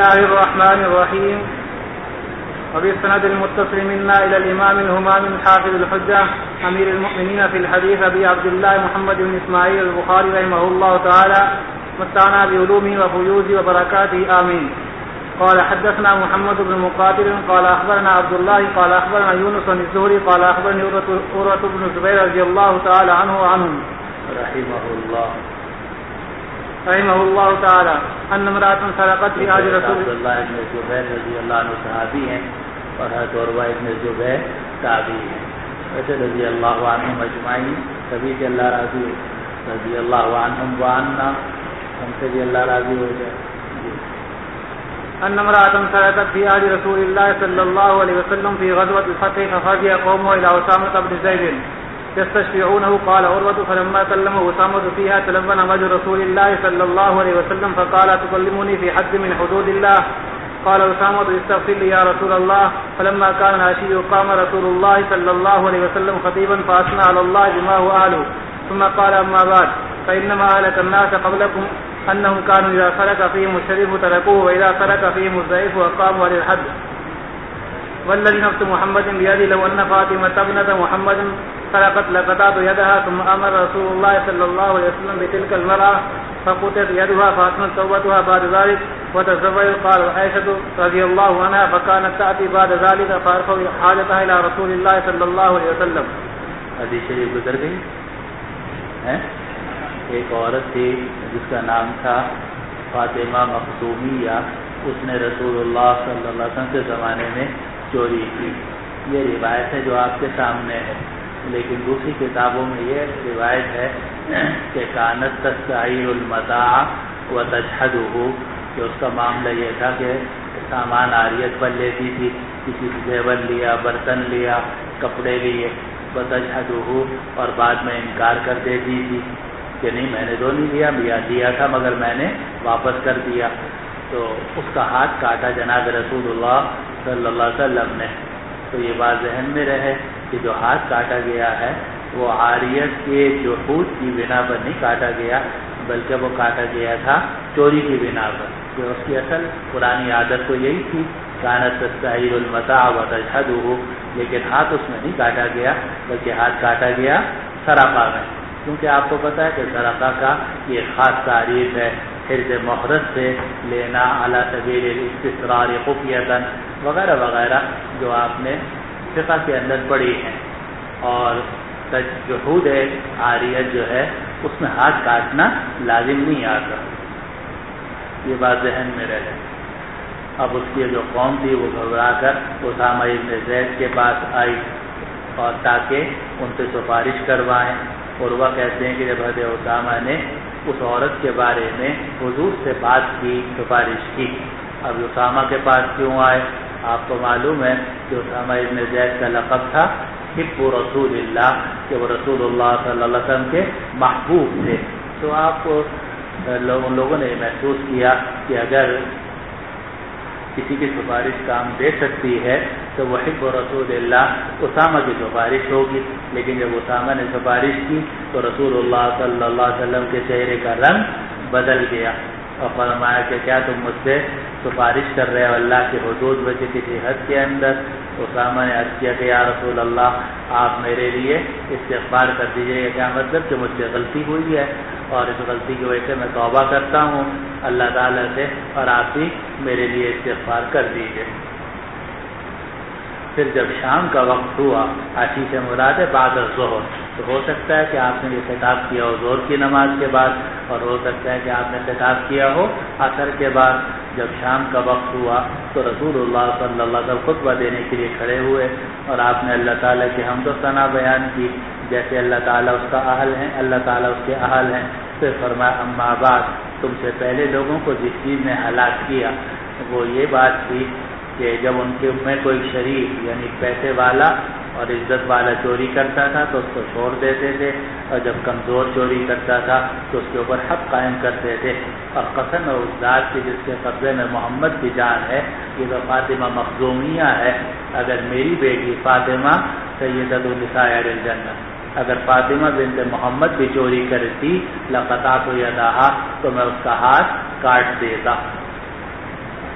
الله الرحمن الرحيم. وبالسند المتصل منا إلى الإمام الهمام الحافظ الحجة أمير المؤمنين في الحديث أبي عبد الله محمد بن إسماعيل البخاري رحمه الله تعالى مستعنا بعلومه وفيوزه وبركاته آمين. قال حدثنا محمد بن مقاتل قال أخبرنا عبد الله قال أخبرنا يونس بن الزهري قال أخبرني عروة بن الزبير رضي الله تعالى عنه وعنهم رحمه الله تعالى أن امرأة سرقت في عهد رسول عبد الله بن الزبير رضی اللہ عنہ صحابی ہیں اور حضرت عروہ بن الزبیر تابعی ہیں. ویسے رضی اللہ عنہم اجمعین سبھی سے اللہ راضی ہو. رضی اللہ عنہم وعنا ہم سے بھی اللہ راضی ہو جائے. أن امرأة سرقت في عهد رسول الله صلى الله عليه وسلم في غزوة الفتح ففزع قومه إلى أسامة بن زيد يستشفعونه. قال عروة فلما كلمه أسامة فيها تلون وجه رسول الله صلى الله عليه وسلم فقال تكلمني في حد من حدود الله. قال أسامة استغفر لي يا رسول الله. فلما كان العشي قام رسول الله صلى الله عليه وسلم خطيبا فأثنى على الله بما هو أهله ثم قال أما بعد فإنما أهلك الناس قبلكم أنهم كانوا إذا سرق فيهم الشريف تركوه وإذا سرق فيهم الضعيف وقاموا على الحد. والذي نفس محمد بيده لو أن فاطمة ابنة محمد سرقت لقطعت يدها. ثم أمر رسول الله صلى الله عليه وسلم بتلك المرأة فقطعت يدها فأتمت توبتها بعد ذلك وتزوج. قال عائشة رضي الله عنها فكانت تأتي بعد ذلك فأرفع حاجتها إلى رسول الله صلى الله عليه وسلم. حدیث شریف گزر گئی. ایک عورت تھی جس کا نام تھا فاطمہ مخزومیہ. اس نے رسول اللہ صلی اللہ علیہ وسلم کے زمانے میں چوری کی. یہ روایت ہے جو آپ کے سامنے ہے. لیکن دوسری کتابوں میں یہ روایت ہے کہ کانت تستعیر المتاع وتجحدہ، کہ اس کا معاملہ یہ تھا کہ سامان عاریت پر لیتی تھی. کسی سے زیور لیا، برتن لیا، کپڑے لیے، وتجحدہ، اور بعد میں انکار کر دیتی تھی کہ نہیں میں نے تو نہیں لیا، دیا تھا مگر میں نے واپس کر دیا. تو اس کا ہاتھ کاٹا جناب رسول اللہ صلی اللہ علیہ وسلم نے. تو یہ بات ذہن میں رہے کہ جو ہاتھ کاٹا گیا ہے وہ عاریت کے جحود کی بنا پر نہیں کاٹا گیا، بلکہ وہ کاٹا گیا تھا چوری کی بنا پر. کہ اس کی اصل پرانی عادت تو یہی تھی کانت تستعیر المتاع وتجحدہ، لیکن ہاتھ اس میں نہیں کاٹا گیا بلکہ ہاتھ کاٹا گیا سرقہ میں. کیونکہ آپ کو پتہ ہے کہ سرقہ کا یہ خاص تعریف ہے حرز محرز سے لینا، علی سبیل الاستسرار خفیۃ وغیرہ وغیرہ جو آپ نے فقہ کے اندر پڑھی ہیں. اور جحود عاریت جو ہے اس میں ہاتھ کاٹنا لازم نہیں آتا. یہ بات ذہن میں رہے. اب اس کی جو قوم تھی وہ گھبرا کر اسامہ ابن زید کے پاس آئی اور تاکہ ان سے سفارش کروائیں. اور وہ کہتے ہیں کہ جب حضرت اسامہ نے اس عورت کے بارے میں حضور سے بات کی، سفارش کی. اب اسامہ کے پاس کیوں آئے؟ آپ کو معلوم ہے کہ اسامہ ابن زید کا لقب تھا حب رسول اللہ، کہ وہ رسول اللہ صلی اللہ علیہ وسلم کے محبوب تھے. تو آپ ان لوگوں نے محسوس کیا کہ اگر کسی کی سفارش کام دے سکتی ہے تو وہ حب رسول اللہ اسامہ کی سفارش ہوگی. لیکن جب اسامہ نے سفارش کی تو رسول اللہ صلی اللہ علیہ وسلم کے چہرے کا رنگ بدل گیا اور فرمایا کہ کیا تم مجھ سے سفارش کر رہے ہو اللہ کے حدود میں سے کسی حد کے اندر؟ اسامہ نے عرض کیا کہ یا رسول اللہ آپ میرے لیے استغفار کر دیجیے. کیا مطلب کہ مجھ سے غلطی ہوئی ہے اور اس غلطی کی وجہ سے میں توبہ کرتا ہوں اللہ تعالیٰ سے، اور آپ بھی میرے لیے استغفار کر دیجیے. پھر جب شام کا وقت ہوا، عشی سے مراد ہے بعد الظہر، تو ہو سکتا ہے کہ آپ نے یہ خطاب کیا ہو ظہر کی نماز کے بعد، اور ہو سکتا ہے کہ آپ نے خطاب کیا ہو عصر کے بعد. جب شام کا وقت ہوا تو رسول اللہ صلی اللہ علیہ وسلم خطبہ دینے کے لیے کھڑے ہوئے اور آپ نے اللہ تعالیٰ کی حمد و ثنا بیان کی جیسے اللہ تعالیٰ اس کا اہل ہیں، اللہ تعالیٰ اس کے اہل ہیں. پھر فرمایا اما بعد، تم سے پہلے لوگوں کو جس چیز نے ہلاک کیا وہ یہ بات تھی کہ جب ان کے میں کوئی شریف یعنی پیسے والا اور عزت والا چوری کرتا تھا تو اس کو چھوڑ دیتے تھے، اور جب کمزور چوری کرتا تھا تو اس کے اوپر حق قائم کرتے تھے. اور قسم اور اس ذات کی جس کے قبضے میں محمد کی جان ہے، یہ تو فاطمہ مخزومیہ ہے. اگر میری بیٹی فاطمہ سیدۃ النساء اہل الجنہ، اگر فاطمہ بنت محمد بھی چوری کرتی لقطعت یدہا، تو میں اس کا ہاتھ کاٹ دیتا.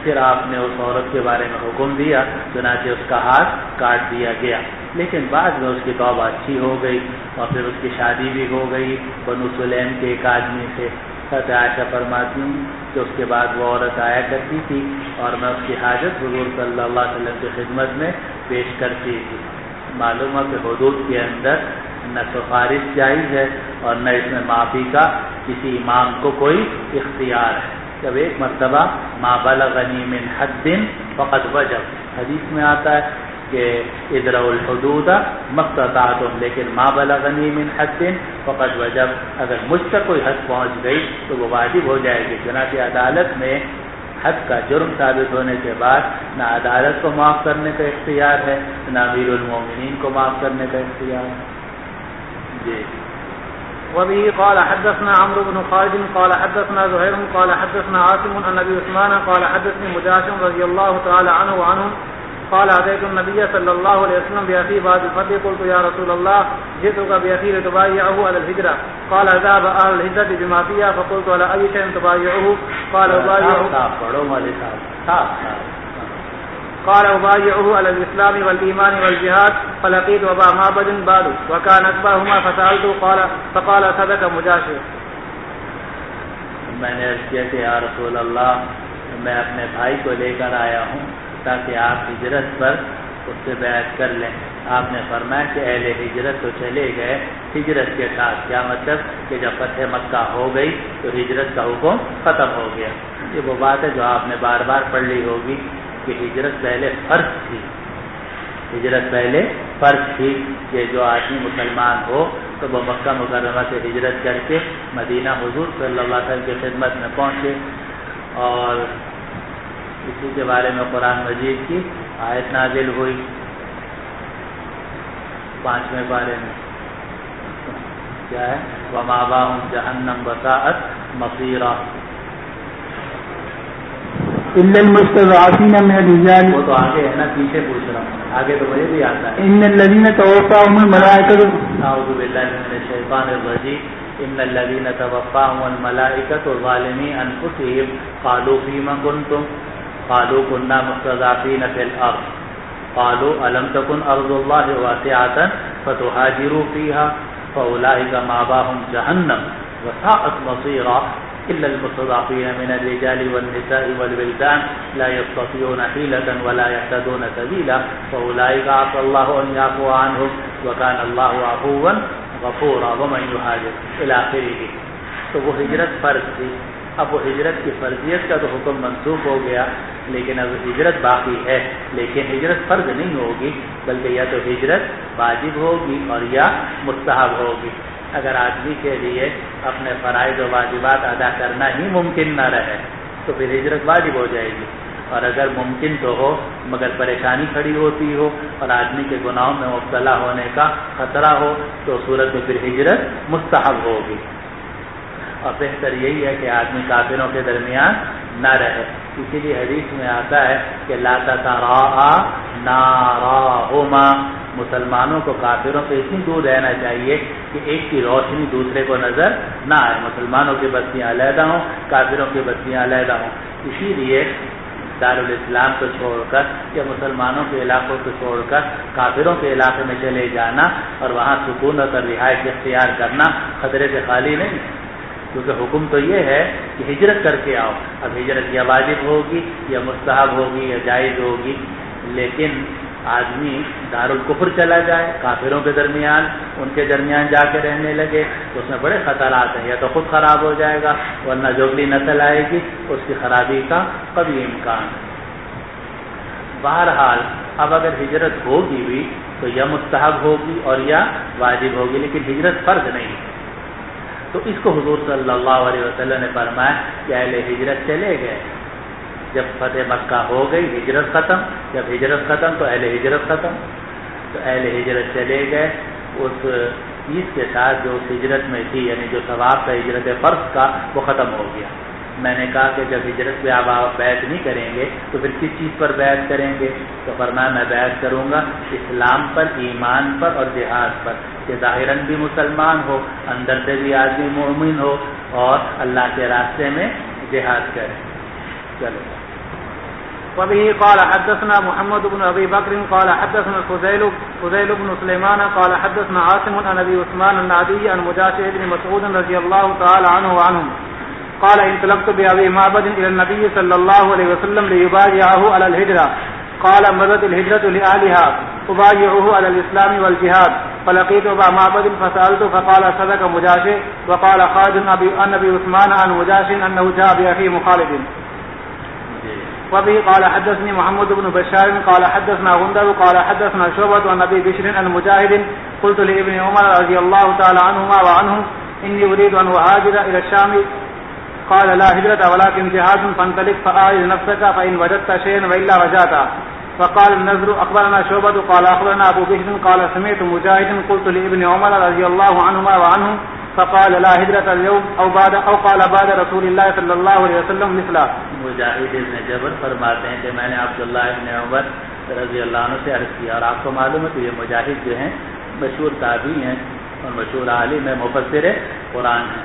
پھر آپ نے اس عورت کے بارے میں حکم دیا، چنانچہ اس کا ہاتھ کاٹ دیا گیا۔ لیکن بعد میں اس کی توبہ اچھی ہو گئی اور پھر اس کی شادی بھی ہو گئی بنو سلیم کے ایک آدمی سے۔ حضرت عائشہ فرماتی ہوں کہ اس کے بعد وہ عورت آیا کرتی تھی اور میں اس کی حاجت حضور صلی اللہ علیہ وسلم کی خدمت میں پیش کرتی تھی۔ معلوم ہے کہ حدود کے اندر نہ سفارش جائز ہے اور نہ اس میں معافی کا کسی امام کو کوئی اختیار ہے۔ جب ایک مرتبہ ما بلغنی من حد فقد وجب، حدیث میں آتا ہے کہ ادرؤوا الحدود ما استطعتم، لیکن ما بلغنی من حد فقد وجب، اگر مجھ تک کوئی حد پہنچ گئی تو وہ واجب ہو جائے گی۔ چنانچہ عدالت میں حد کا جرم ثابت ہونے کے بعد نہ عدالت کو معاف کرنے کا اختیار ہے نہ امیر المومنین کو معاف کرنے کا اختیار ہے۔ جی وبه قال حدثنا عمرو بن خالد قال حدثنا زهير قال حدثنا عاصم عن ابي عثمان قال حدثني مجاشم رضي الله تعالى عنه وعنهم قال اتيت النبي صلى الله عليه وسلم باخي بعد الفتح قلت يا رسول الله جئتك باخي لتبايعه على الهجره قال ذهب اهل الهجره بما فيها فقلت على اي شيء تبايعه قال أبايعه على الإسلام والإيمان والجهاد فلقيت أبا معبد بعد وكان أكبرهما فسألته فقال صدق مجاشع۔ میں نے عرض کیا کہ یا رسول اللہ میں اپنے بھائی کو لے کر آیا ہوں تاکہ آپ ہجرت پر اس سے بیعت کر لیں۔ آپ نے فرمایا کہ اہل ہجرت تو چلے گئے ہجرت کے ساتھ، کیا مطلب کہ جب فتح مکہ ہو گئی تو ہجرت کا حکم ختم ہو گیا۔ یہ وہ بات ہے جو آپ نے بار بار پڑھ لی ہوگی کہ ہجرت پہلے فرض تھی، ہجرت پہلے فرض تھی کہ جو آدمی مسلمان ہو تو وہ مکہ مکرمہ سے ہجرت کر کے مدینہ حضور صلی اللہ علیہ وسلم کی خدمت میں پہنچے، اور اسی کے بارے میں قرآن مجید کی آیت نازل ہوئی 5ویں بارے میں، کیا ہے وَمَأْوَاهُمْ جَهَنَّمُ وَسَاءَتْ مَصِيرًا۔ إِلَّا الْمُسْتَضْعَفِينَ مِنَ الرِّجَالِ، وہ تو آگے ہے نا، پیچھے پوچھ رہا ہوں، آگے تو مجھے بھی آتا ہے۔ إِنَّ الَّذِينَ تَوَفَّاهُمُ الْمَلَائِكَةُ أعوذ باللہ من الشیطان الرجیم إِنَّ الَّذِينَ تَوَفَّاهُمُ الْمَلَائِكَةُ ظَالِمِي أَنفُسِهِمْ قَالُوا فِيمَ كُنتُمْ قَالُوا كُنَّا مُسْتَضْعَفِينَ فِي الْأَرْضِ قَالُوا أَلَمْ تَكُنْ أَرْضُ اللَّهِ وَاسِعَةً فَتُهَاجِرُوا فِيهَا فَأُولَئِكَ مَأْوَاهُمْ جَهَنَّمُ وَسَاءَتْ مَصِيرًا إلا المستضعفين من الرجال والنساء والولدان لا يستطيعون حيلة ولا يهتدون سبيلا فأولئك عسى الله أن يعفو عنهم وكان الله عفوا غفورا ومن يهاجر إلى آخره۔ تو وہ ہجرت فرض تھی، اب وہ ہجرت کی فرضیت کا تو حکم منسوخ ہو گیا، لیکن اب ہجرت باقی ہے، لیکن ہجرت فرض نہیں ہوگی بلکہ یا تو ہجرت واجب ہوگی اور یا مستحب ہوگی۔ اگر آدمی کے لیے اپنے فرائض و واجبات ادا کرنا ہی ممکن نہ رہے تو پھر ہجرت واجب ہو جائے گی، اور اگر ممکن تو ہو مگر پریشانی کھڑی ہوتی ہو اور آدمی کے گناہوں میں مبتلا ہونے کا خطرہ ہو تو صورت میں پھر ہجرت مستحب ہوگی، اور بہتر یہی ہے کہ آدمی کافروں کے درمیان نہ رہے۔ اسی لیے حدیث میں آتا ہے کہ لا تتراءى ناراهما، مسلمانوں کو کافروں سے اتنی دور رہنا چاہیے کہ ایک کی روشنی دوسرے کو نظر نہ آئے، مسلمانوں کی بستیاں علیحدہ ہوں، کافروں کی بستیاں علیحدہ ہوں۔ اسی لیے دارالاسلام کو چھوڑ کر یا مسلمانوں کے علاقوں کو چھوڑ کر کافروں کے علاقے میں چلے جانا اور وہاں سکونت اور رہائش اختیار کرنا خطرے سے خالی نہیں، کیونکہ حکم تو یہ ہے کہ ہجرت کر کے آؤ۔ اب ہجرت یا واجب ہوگی یا مستحب ہوگی یا جائز ہوگی، لیکن آدمی دارالکفر چلا جائے، کافروں کے درمیان ان کے درمیان جا کے رہنے لگے تو اس میں بڑے خطرات ہیں، یا تو خود خراب ہو جائے گا ورنہ جو اگلی نسل آئے گی اس کی خرابی کا قوی امکان ہے۔ بہرحال اب اگر ہجرت ہوگی بھی تو یا مستحب ہوگی اور یا واجب ہوگی، لیکن ہجرت فرض نہیں ہے۔ تو اس کو حضور صلی اللہ علیہ وسلم نے فرمایا کہ اہل ہجرت چلے گئے، جب فتح مکہ ہو گئی ہجرت ختم، جب ہجرت ختم تو اہل ہجرت ختم، تو اہل ہجرت چلے گئے اس چیز کے ساتھ جو اس ہجرت میں تھی، یعنی جو ثواب کا ہجرت فرض کا وہ ختم ہو گیا۔ میں نے کہا کہ جب ہجرت پہ آپ بیعت نہیں کریں گے تو پھر کس چیز پر بیعت کریں گے؟ تو فرمایا میں بیعت کروں گا اسلام پر، ایمان پر اور جہاد پر، کہ ظاہراً بھی مسلمان ہو، اندر سے بھی آدمی مومن ہو اور اللہ کے راستے میں جہاد کرے۔ چلو وبه قال حدثنا محمد بن ابي بكر قال حدثنا فضيل بن سليمان قال حدثنا عاصم عن ابي عثمان النعدي عن مجاشع بن مسعود رضي الله تعالى عنه وعنهم قال انطلقت بأبي معبد إلى النبي صلى الله عليه وسلم ليبايعه على الهجرة قال مضت الهجرة لأهلها أبايعه على الإسلام والجهاد فلقيت أبا معبد فسألت فقال صدق مجاشع وقال خالد عن أبي عثمان عن مجاشع أنه جاء بأخيه مخالد. وبه قال حدثني محمد بن بشار قال حدثنا غندر قال حدثنا شعبة عن أبي بشر عن مجاهد قلت لابن عمر رضي الله تعالى عنهما وعنهم إني أريد أن أهاجر إلى الشام قال لا هجرة ولكن جهاد فانطلق فأعد نفسك فإن وجدت شيئا وإلا رجعت. فقال النذر أخبرنا شعبة قال أخبرنا أبو بشر قال سمعت مجاهد قلت لابن عمر رضي الله عنهما وعنهم فقال لا هجرة اليوم أو قال بعد رسول الله صلى الله عليه وسلم مثلا. مجاہد ابن جبر فرماتے ہیں کہ میں نے عبداللہ ابن عمر رضی اللہ عنہ سے عرض کیا اور آپ کو معلوم ہے کہ یہ مجاہد جو ہیں مشہور تابعی ہیں اور مشہور عالم ہے مفسر قرآن ہیں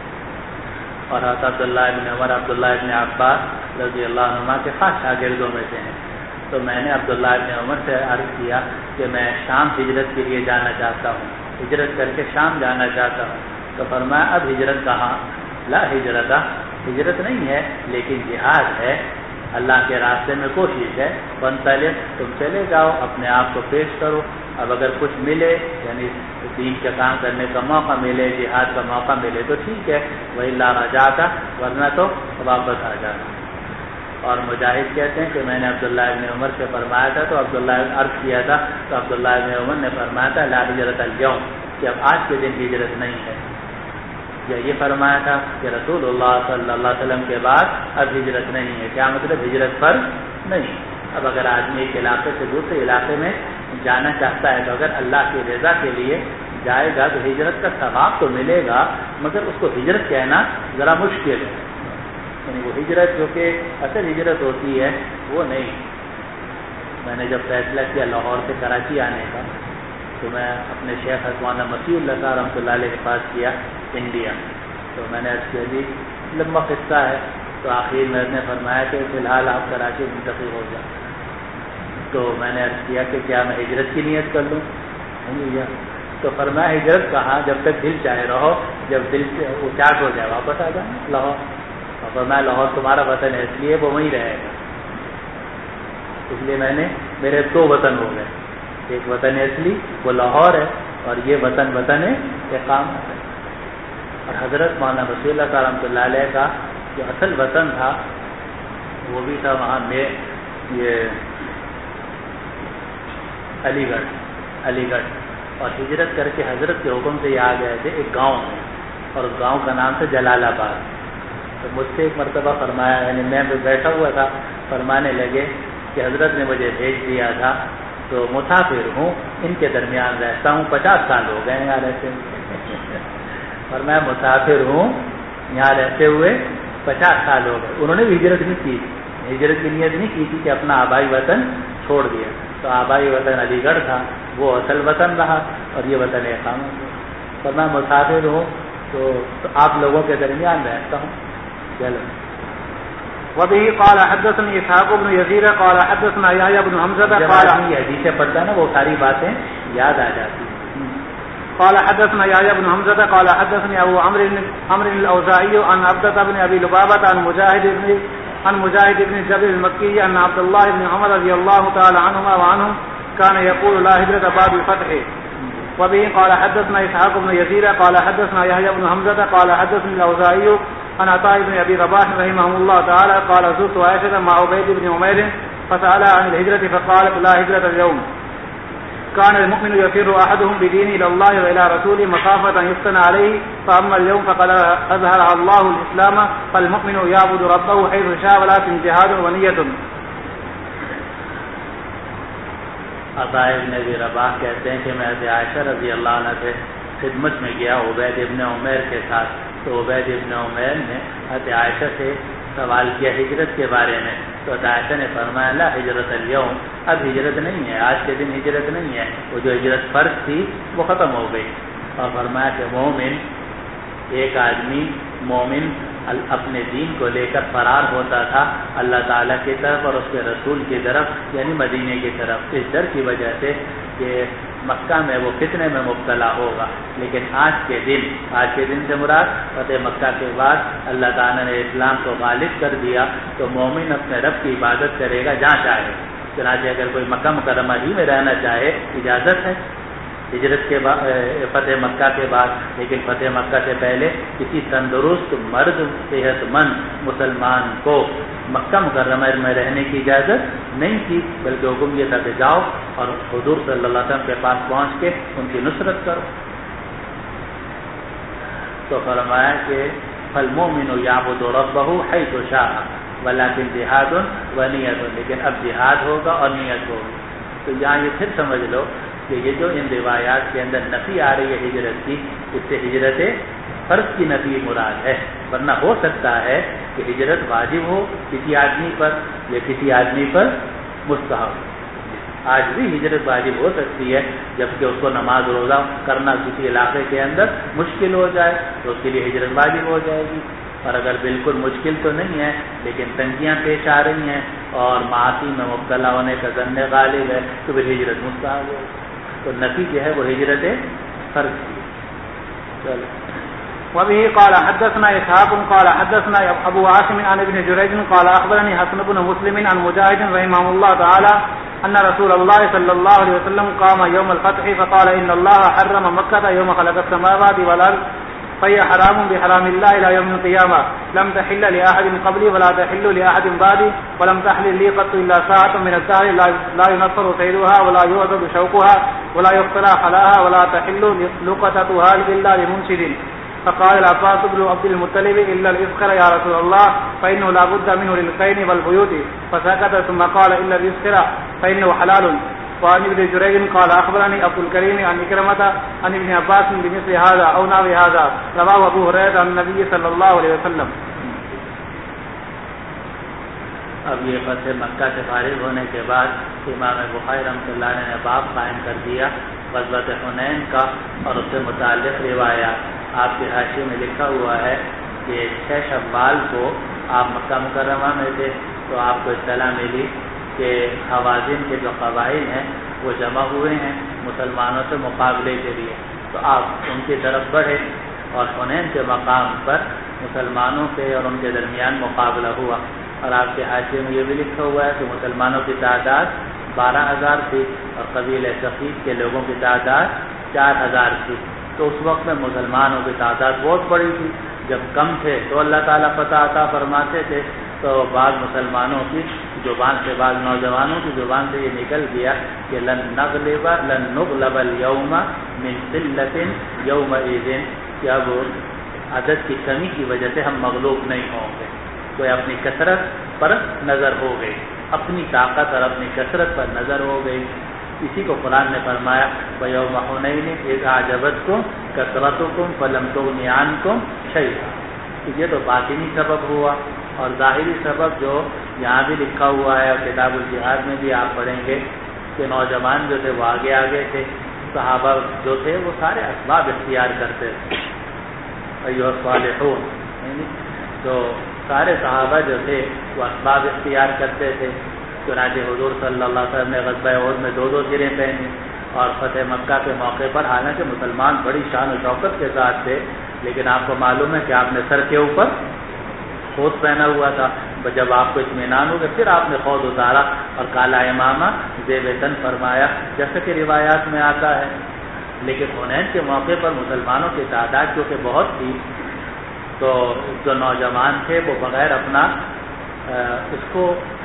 اور حضرت عبداللہ ابن عمر عبداللہ ابن عباس رضی اللہ عنہ کے خاص شاگردوں میں سے ہیں. تو میں نے عبداللہ ابن عمر سے عرض کیا کہ میں شام ہجرت کے لیے جانا چاہتا ہوں, ہجرت کر کے شام جانا چاہتا ہوں. تو فرمایا اب ہجرت کہاں؟ لا ہجرت, ہجرت نہیں ہے لیکن جہاد ہے, اللہ کے راستے میں کوشش ہے. فانطلق, تم چلے جاؤ, اپنے آپ کو پیش کرو. اب اگر کچھ ملے یعنی دین کا کام کرنے کا موقع ملے, جہاد کا موقع ملے تو ٹھیک ہے, وإلا رجعت, ورنہ تو واپس آ جانا. اور مجاہد کہتے ہیں کہ میں نے عبداللہ ابن عمر سے فرمایا تھا تو عبداللہ عرض کیا تھا تو عبداللہ ابن عمر نے فرمایا تھا لا ہجرت اليوم, کہ اب آج کے دن ہجرت نہیں ہے. یا یہ فرمایا تھا کہ رسول اللہ صلی اللہ علیہ وسلم کے بعد اب ہجرت نہیں ہے. کیا مطلب؟ ہجرت پر نہیں. اب اگر آدمی ایک علاقے سے دوسرے علاقے میں جانا چاہتا ہے تو اگر اللہ کی رضا کے لیے جائے گا تو ہجرت کا ثواب تو ملے گا, مگر اس کو ہجرت کہنا ذرا مشکل ہے. یعنی وہ ہجرت جو کہ اصل ہجرت ہوتی ہے وہ نہیں. میں نے جب فیصلہ کیا لاہور سے کراچی آنے کا تو میں اپنے شیخ مولانا مسیح اللہ صاحب رحمۃ اللہ علیہ کے پاس کیا انڈیا. تو میں نے عرض کیا جی لمبا قصہ ہے, تو آخر میں نے فرمایا کہ فی الحال آپ کراچی منتقل ہو جائیں. تو میں نے عرض کیا کہ کیا میں ہجرت کی نیت کر لوں؟ تو فرمایا ہجرت کہاں, جب تک دل چاہے رہو, جب دل سے اچاٹ ہو جائے واپس آ جانا لاہور. اور فرمایا لاہور تمہارا وطن ہے اس لیے وہ وہیں رہے گا. اس لیے میں نے میرے دو وطن ہو گئے, ایک وطن اصلی وہ لاہور ہے اور یہ وطن ہے اقامت ہے. اور حضرت مولانا رسول اللہ تعالیٰ رحمۃ اللہ علیہ کا جو اصل وطن تھا وہ بھی تھا وہاں میں یہ علی گڑھ. اور ہجرت کر کے حضرت کے حکم سے یہ آ گئے تھے ایک گاؤں میں, اور گاؤں کا نام تھا جلال آباد. تو مجھ سے ایک مرتبہ فرمایا, یعنی میں بیٹھا ہوا تھا, فرمانے لگے کہ حضرت نے مجھے بھیج دیا تھا تو مسافر ہوں, ان کے درمیان رہتا ہوں, 50 سال ہو گئے یہاں رہتے ہوئے. اور میں مسافر ہوں, یہاں رہتے ہوئے 50 سال ہو گئے. انہوں نے بھی ہجرت نہیں کی, ہجرت کی نیت نہیں کی تھی کہ اپنا آبائی وطن چھوڑ دیا. تو آبائی وطن علی گڑھ تھا, وہ اصل وطن رہا, اور یہ وطن اقامت ہے. اور میں مسافر ہوں تو آپ لوگوں کے درمیان رہتا ہوں. چلو. وبه قال حدثني اسحاق بن يزيد قال حدثنا يحيى بن حمزة قال یہ حدیثیں پڑھتا ہے نا وہ ساری باتیں یاد آ جاتی ہیں. قال حدثنا يحيى بن حمزة قال حدثني ابو عمرو الاوزاعي عن عبدة بن ابي لبابة عن مجاهد بن جبر المكي ان عبد الله بن عمر رضي الله تعالى عنهما وعنهم كان يقول لا هجرة بعد الفتح. وبه قال حدثنا اسحاق بن يزيد قال حدثنا يحيى بن حمزة قال حدثني الاوزاعي عن عطاء بن ابي رباح رحمه الله تعالى قال زرت عائشة مع عبيد بن عمير فسألها عن الهجرة فقالت لا هجرة اليوم. كان المؤمن يفر احدهم بدينه الى الله والى رسوله مخافة ان يفتن عليه, فاما اليوم فقد اظهر الله الاسلام فالمؤمن يعبد ربه حيث شاء ولكن جهاد ونية. عطاء بن ابی رباح کہتے ہیں کہ میں عائشہ رضی اللہ عنہ سے خدمت میں گیا عبید ابن عمیر کے ساتھ. تو عبید ابن عمیر نے حضرت عائشہ سے سوال کیا ہجرت کے بارے میں. تو عائشہ نے فرمایا لا ہجرت اليوم, اب ہجرت نہیں ہے, آج کے دن ہجرت نہیں ہے, وہ جو ہجرت فرض تھی وہ ختم ہو گئی. اور فرمایا کہ مومن, ایک آدمی مومن اپنے دین کو لے کر فرار ہوتا تھا اللہ تعالیٰ کی طرف اور اس کے رسول کی طرف، یعنی مدینے کی طرف، اس ڈر کی وجہ سے کہ مکہ میں وہ فتنے میں مبتلا ہوگا۔ لیکن آج کے دن سے مراد فتح مکہ کے بعد اللہ تعالیٰ نے اسلام کو غالب کر دیا تو مومن اپنے رب کی عبادت کرے گا جہاں چاہے۔ چنانچہ اگر کوئی مکہ مکرمہ ہی میں رہنا چاہے اجازت ہے ہجرت کے بعد، فتح مکہ کے بعد، لیکن فتح مکہ سے پہلے کسی تندرست مرد صحت مند مسلمان کو مکہ مکرمہ میں رہنے کی اجازت نہیں تھی، بلکہ حکم یہ تھا کہ جاؤ اور حضور صلی اللہ علیہ وسلم کے پاس پہنچ کے ان کی نصرت کرو۔ تو فرمایا کہ فالمؤمن یعبد ربہ حیث شاء ولکن جہاد ونیت، لیکن اب جہاد ہوگا اور نیت ہوگی۔ تو یہاں یہ پھر سمجھ لو کہ یہ جو ان روایات کے اندر نفی آ رہی ہے ہجرت کی، اس سے ہجرت فرض کی نفی مراد ہے، ورنہ ہو سکتا ہے کہ ہجرت واجب ہو کسی آدمی پر یا کسی آدمی پر مستحب۔ آج بھی ہجرت واجب ہو سکتی ہے، جبکہ اس کو نماز روزہ کرنا کسی علاقے کے اندر مشکل ہو جائے تو اس کے لیے ہجرت واجب ہو جائے گی، اور اگر بالکل مشکل تو نہیں ہے لیکن تنگیاں پیش آ رہی ہیں اور معاصی میں مبتلا ہونے کا ظن غالب ہے تو پھر ہجرت مستحب ہو۔ تو نفی جو ہے وہ ہجرت فرض کی۔ چلو وبه قال حدثنا اسحاق قال حدثنا ابو عاصم عن ابن جريج قال اخبرني حسن بن مسلم عن مجاهد رحمه الله تعالى ان رسول الله صلى الله عليه وسلم قام يوم الفتح فقال ان الله حرم مكة يوم خلق السماوات والارض فهي حرام بحرام الله الى يوم القيامه لم تحل لاحد قبلي ولا تحل لاحد بعدي ولم تحل لي قط الا ساعه من الدهر لا ينصر صيدها ولا يعضد شوكها ولا يقتلى خلاها ولا تحل لقطتها الا لمنشد فقال العباس بن عبد المطلب الا الاسخر يا رسول الله فانه لا بد منه للقين والبيوت فسكت ثم قال الا الاسخر فانه حلال. وعن ابن جريج قال اخبرني عبد الكريم عن إكرمة عن ابن عباس بمثل هذا او نحو هذا رواه ابو هريرة عن النبي صلى الله عليه وسلم. اب یہ فتح مکہ سے فارغ ہونے کے بعد امام بخاری رحمۃ اللہ علیہ نے باب قائم کر دیا غزوۃ حنین کا اور اس سے متعلق روایات۔ آپ کے حاشیے میں لکھا ہوا ہے کہ 6 شوال کو آپ مکہ مکرمہ میں تھے تو آپ کو اطلاع ملی کہ حوازن کے جو قبائل ہیں وہ جمع ہوئے ہیں مسلمانوں سے مقابلے کے لیے، تو آپ ان کی طرف بڑھے اور حنین کے مقام پر مسلمانوں کے اور ان کے درمیان مقابلہ ہوا۔ اور آپ کے حاشیے میں یہ بھی لکھا ہوا ہے کہ مسلمانوں کی تعداد 12,000 تھی اور قبیلہ ثقیف کے لوگوں کی تعداد 4,000 تھی۔ تو اس وقت میں مسلمانوں کی تعداد بہت بڑی تھی، جب کم تھے تو اللہ تعالیٰ فتح عطا فرماتے تھے، تو بعض مسلمانوں کی زبان سے، بعض نوجوانوں کی زبان سے یہ نکل گیا کہ لن نغلب اليوم من قلة يومئذ، کہ اب عدد کی کمی کی وجہ سے ہم مغلوب نہیں ہوں گے۔ تو اپنی کثرت پر نظر ہو گئی، اپنی طاقت اور اپنی کثرت پر نظر ہو گئی۔ اسی کو قرآن نے فرمایا وَيَوْمَ حُنَيْنٍ إِذْ أَعْجَبَتْكُمْ كَثْرَتُكُمْ فَلَمْ تُغْنِ عَنْكُمْ شَيْئًا۔ یہ تو باطنی سبب ہوا، اور ظاہری سبب جو یہاں بھی لکھا ہوا ہے اور کتاب الجہاد میں بھی آپ پڑھیں گے کہ نوجوان جو تھے وہ آگے آگے تھے، صحابہ جو تھے وہ سارے اسباب اختیار کرتے تھے، ایھا الصالحون، تو سارے صحابہ جو تھے وہ اسباب اختیار کرتے تھے۔ چنانچہ حضور صلی اللہ علیہ وسلم نے غزوہ احد میں 2 زریں پہنی، اور فتح مکہ کے موقع پر حالانکہ مسلمان بڑی شان و شوکت کے ساتھ تھے، لیکن آپ کو معلوم ہے کہ آپ نے سر کے اوپر خوذ پہنا ہوا تھا۔ جب آپ کو اطمینان ہو گیا پھر آپ نے خوذ اتارا اور کالا امامہ زیب تن فرمایا، جیسا کہ روایات میں آتا ہے۔ لیکن حنین کے موقع پر مسلمانوں کی تعداد کیونکہ بہت تھی، تو جو نوجوان تھے وہ بغیر اپنا اس کو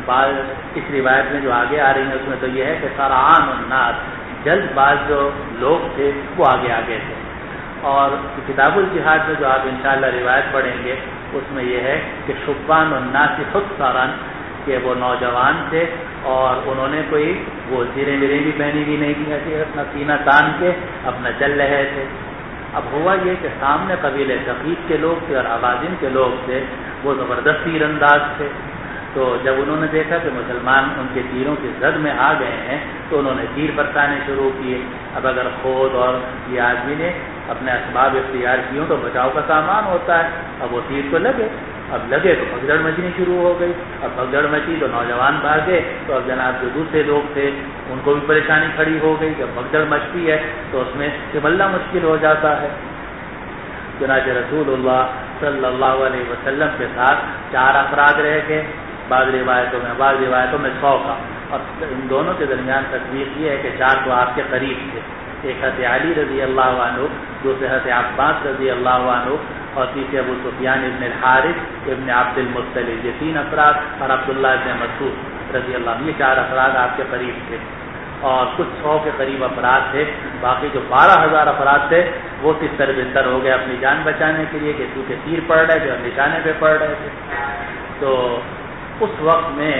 اس روایت میں جو آگے آ رہی ہیں اس میں تو یہ ہے کہ سرعان الناس، جلد باز جو لوگ تھے وہ آگے آگے تھے۔ اور کتاب الجہاد میں جو آپ انشاءاللہ روایت پڑھیں گے اس میں یہ ہے کہ شبان الناس خسرا، کہ وہ نوجوان تھے اور انہوں نے کوئی وہ زیریں ویریں بھی پہنی بھی نہیں تھی، ایسے اپنا سینہ تان کے اپنا چل رہے تھے۔ اب ہوا یہ کہ سامنے قبیلہ ثقیف کے لوگ تھے اور حوازن کے لوگ تھے، وہ زبردست تیر انداز تھے۔ تو جب انہوں نے دیکھا کہ مسلمان ان کے تیروں کی زد میں آ گئے ہیں تو انہوں نے تیر برسانے شروع کیے۔ اب اگر خود اور یہ آدمی نے اپنے اسباب اختیار کیوں تو بچاؤ کا سامان ہوتا ہے، اب وہ تیر تو لگے، اب لگے تو بھگدڑ مچنی شروع ہو گئی. اب بھگدڑ مچی تو نوجوان بھاگے, تو اب جناب جو دوسرے لوگ تھے ان کو بھی پریشانی کھڑی ہو گئی. جب بھگدڑ مچتی ہے تو اس میں چملنا مشکل ہو جاتا ہے. چنانچہ رسول اللہ صلی اللہ علیہ وسلم کے ساتھ 4 افراد رہ گئے, بعض روایتوں میں 100 کا. اور ان دونوں کے درمیان تصویر یہ ہے کہ 4 تو آپ کے قریب تھے, ایک حضرت علی رضی اللہ عنہ, دوسرے حضرت عباس رضی اللہ عنہ, اور تیسرے ابو سفیان ابن الحارث ابن عبد المطلب. یہ 3 افراد, اور عبداللہ ابن مسعود رضی اللہ عنہ, یہ 4 افراد آپ کے قریب تھے. اور کچھ 100 کے قریب افراد تھے. باقی جو 12,000 افراد تھے وہ تستر بستر ہو گئے اپنی جان بچانے کے لیے, کہ چونکہ تیر پڑ رہے تھے اور نشانے پہ پڑ رہے تھے. تو اس وقت میں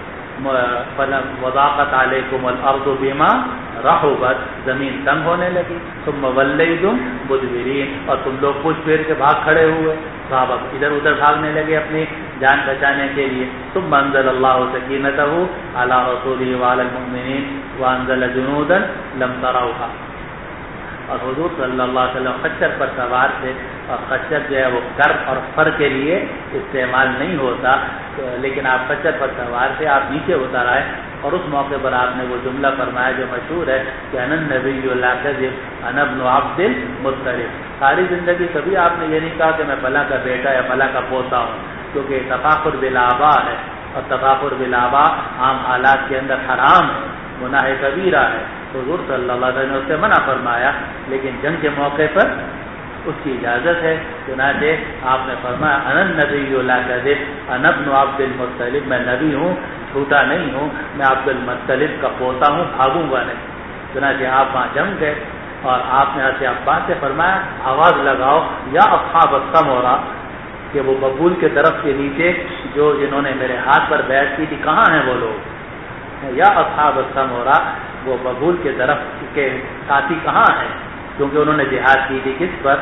وضاقت علیکم الارض بما رحبت, زمین تنگ ہونے لگی. ثم ولیتم مدبرین, اور تم لوگ پوچھ پھیر کے بھاگ کھڑے ہوئے. صحابہ ادھر ادھر بھاگنے لگے اپنی جان بچانے کے لیے. ثم انزل اللہ سکینتہ علی رسولہ وعلی المؤمنین وانزل جنودا لم تروها. اور حضور صلی اللہ علیہ وسلم خچر پر سوار تھے, اور خچر جو ہے وہ کر اور فر کے لیے استعمال نہیں ہوتا, لیکن آپ خچر پر سوار تھے, آپ نیچے اتر آئے. اور اس موقع پر آپ نے وہ جملہ فرمایا جو مشہور ہے کہ انا النبی لا کذب انا ابن عبد المطلب. ساری زندگی کبھی آپ نے یہ نہیں کہا کہ میں فلاں کا بیٹا یا فلاں کا پوتا ہوں, کیونکہ تفاخر بالآباء ہے, اور تفاخر بالآباء عام حالات کے اندر حرام ہے, گناہ کبیرہ ہے. حضور صلی اللہ علیہ وسلم نے اس سے منع فرمایا, لیکن جنگ کے موقع پر اس کی اجازت ہے. چنانچہ آپ نے فرمایا انا النبی لا کذب انا ابن عبد المطلب, میں نبی ہوں, جھوٹا نہیں ہوں, میں عبد المطلب کا پوتا ہوں, بھاگوں گا نہیں. چنانچہ آپ وہاں جم گئے, اور آپ نے حضرت عباس سے فرمایا آواز لگاؤ یا اصحاب السمورہ, کہ وہ ببول کے درخت کے نیچے جو جنہوں نے میرے ہاتھ پر بیعت کی تھی کہاں ہیں وہ لوگ, یا اصحاب السمورہ, وہ ببول کے درخت کے ساتھی کہاں ہیں, کیونکہ انہوں نے جہاد کی تھی کس پر,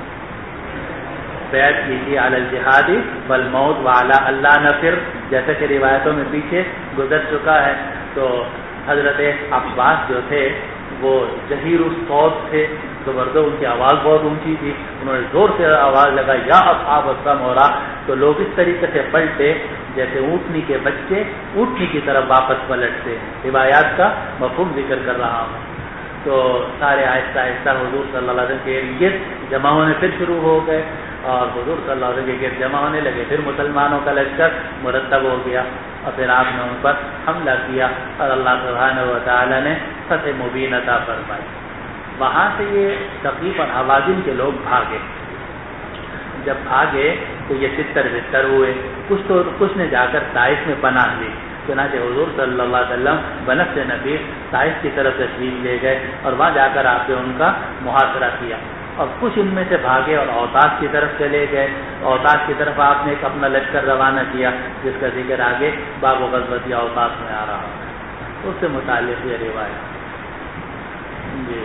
بیعت کی تھی علی الجہاد والموت وعلی اللہ نصر, جیسے کہ روایتوں میں پیچھے گزر چکا ہے. تو حضرت عباس جو تھے وہ جہیر الصوت تھے, زبردست, ان کی آواز بہت اونچی تھی. انہوں نے زور سے آواز لگائی یا اصحاب السمورہ, تو لوگ اس طریقے سے پلٹے جیسے اونٹنی کے بچے اونٹنی کی طرف واپس پلٹتے. روایات کا مفہوم ذکر کر رہا ہوں. تو سارے آہستہ آہستہ حضور صلی اللہ علیہ وسلم کے گرد جمع ہونے پھر شروع ہو گئے, اور حضور صلی اللہ علیہ وسلم کے گرد جمع ہونے لگے. پھر مسلمانوں کا لشکر مرتب ہو گیا, اور پھر آپ نے ان پر حملہ کیا, اور اللہ سبحانہ و تعالی نے فتح مبین عطا فرمائی. وہاں سے یہ تقریباً حوازن کے لوگ بھاگے. جب بھاگے تو یہ تتر بستر ہوئے, کچھ نے جا کر طائف میں پناہ لی. چنانچہ حضور صلی اللہ علیہ وسلم بنفس نفیس طائف کی طرف تشریف لے گئے, اور وہاں جا کر آپ نے ان کا محاصرہ کیا. اور کچھ ان میں سے بھاگے اور اوتاس کی طرف چلے گئے. اوتاس کی طرف آپ نے ایک اپنا لشکر روانہ کیا, جس کا ذکر آگے باب غزوۃ اوتاس میں آ رہا ہے. اس سے متعلق یہ روایت. جی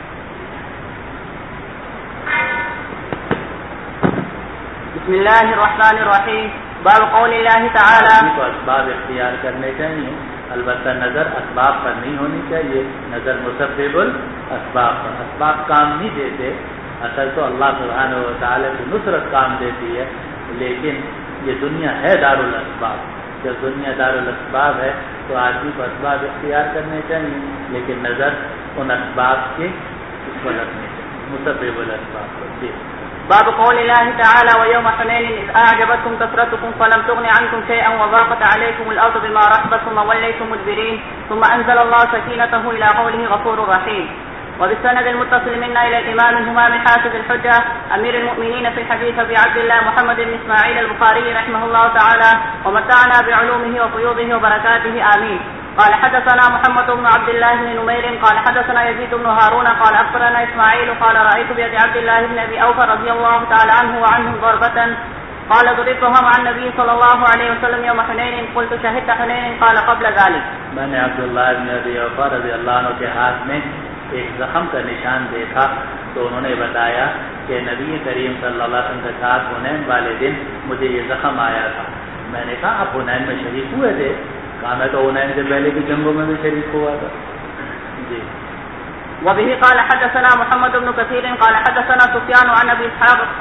بسم اللہ الرحمن الرحیم. باب قول اللہ تعالی, کو اسباب اختیار کرنے چاہیے, البتہ نظر اسباب پر نہیں ہونی چاہیے, نظر مسبب الاسباب پر. اسباب کام نہیں دیتے, اصل تو اللہ سبحانہ و تعالی کی نصرت کام دیتی ہے, لیکن یہ دنیا ہے دار الاسباب. جب دنیا دار الاسباب ہے تو آدمی کو اسباب اختیار کرنے چاہیے, لیکن نظر ان اسباب کے اس کو رکھنے چاہیے, مسبب الاسباب پر. جی باب قول الله تعالى ويوم حنين إذ أعجبتكم كثرتكم فلم تغن عنكم شيئا وضاقت عليكم الأرض بما رحبت ثم وليتم مدبرين ثم أنزل الله سكينته إلى قوله غفور رحيم. وبالسند المتصل منا إلى الإمام الهمام حافظ الحجة أمير المؤمنين في الحديث أبي عبد الله محمد بن إسماعيل البخاري رحمه الله تعالى ومتعنا بعلومه وفيوضه وبركاته آمين. قال حدثنا محمد بن عبد الله بن نمير قال حدثنا يزيد بن هارون قال أخبرنا إسماعيل قال رأيت بيد عبد الله بن أبي أوفى رضي الله تعالى عنه وعنهم ضربة قال ضربتها مع النبي صلى الله عليه وسلم يوم حنين قلت شهدت حنين قال قبل ذلك. میں نے عبداللہ بن ابی اوفى رضی اللہ عنہ کے ہاتھ میں ایک زخم کا نشان دیکھا, تو انہوں نے بتایا کہ نبی کریم صلی اللہ علیہ وسلم کے ساتھ حنین والے دن مجھے یہ زخم آیا تھا. میں نے کہا آپ حنین میں شریک ہوئے تھے؟ کہا میں تو حنین سے پہلے کی جنگوں میں بھی شریک ہوا تھا. جی وبه قال حدثنا محمد بن كثير قال حدثنا سفيان عن ابي اسحاق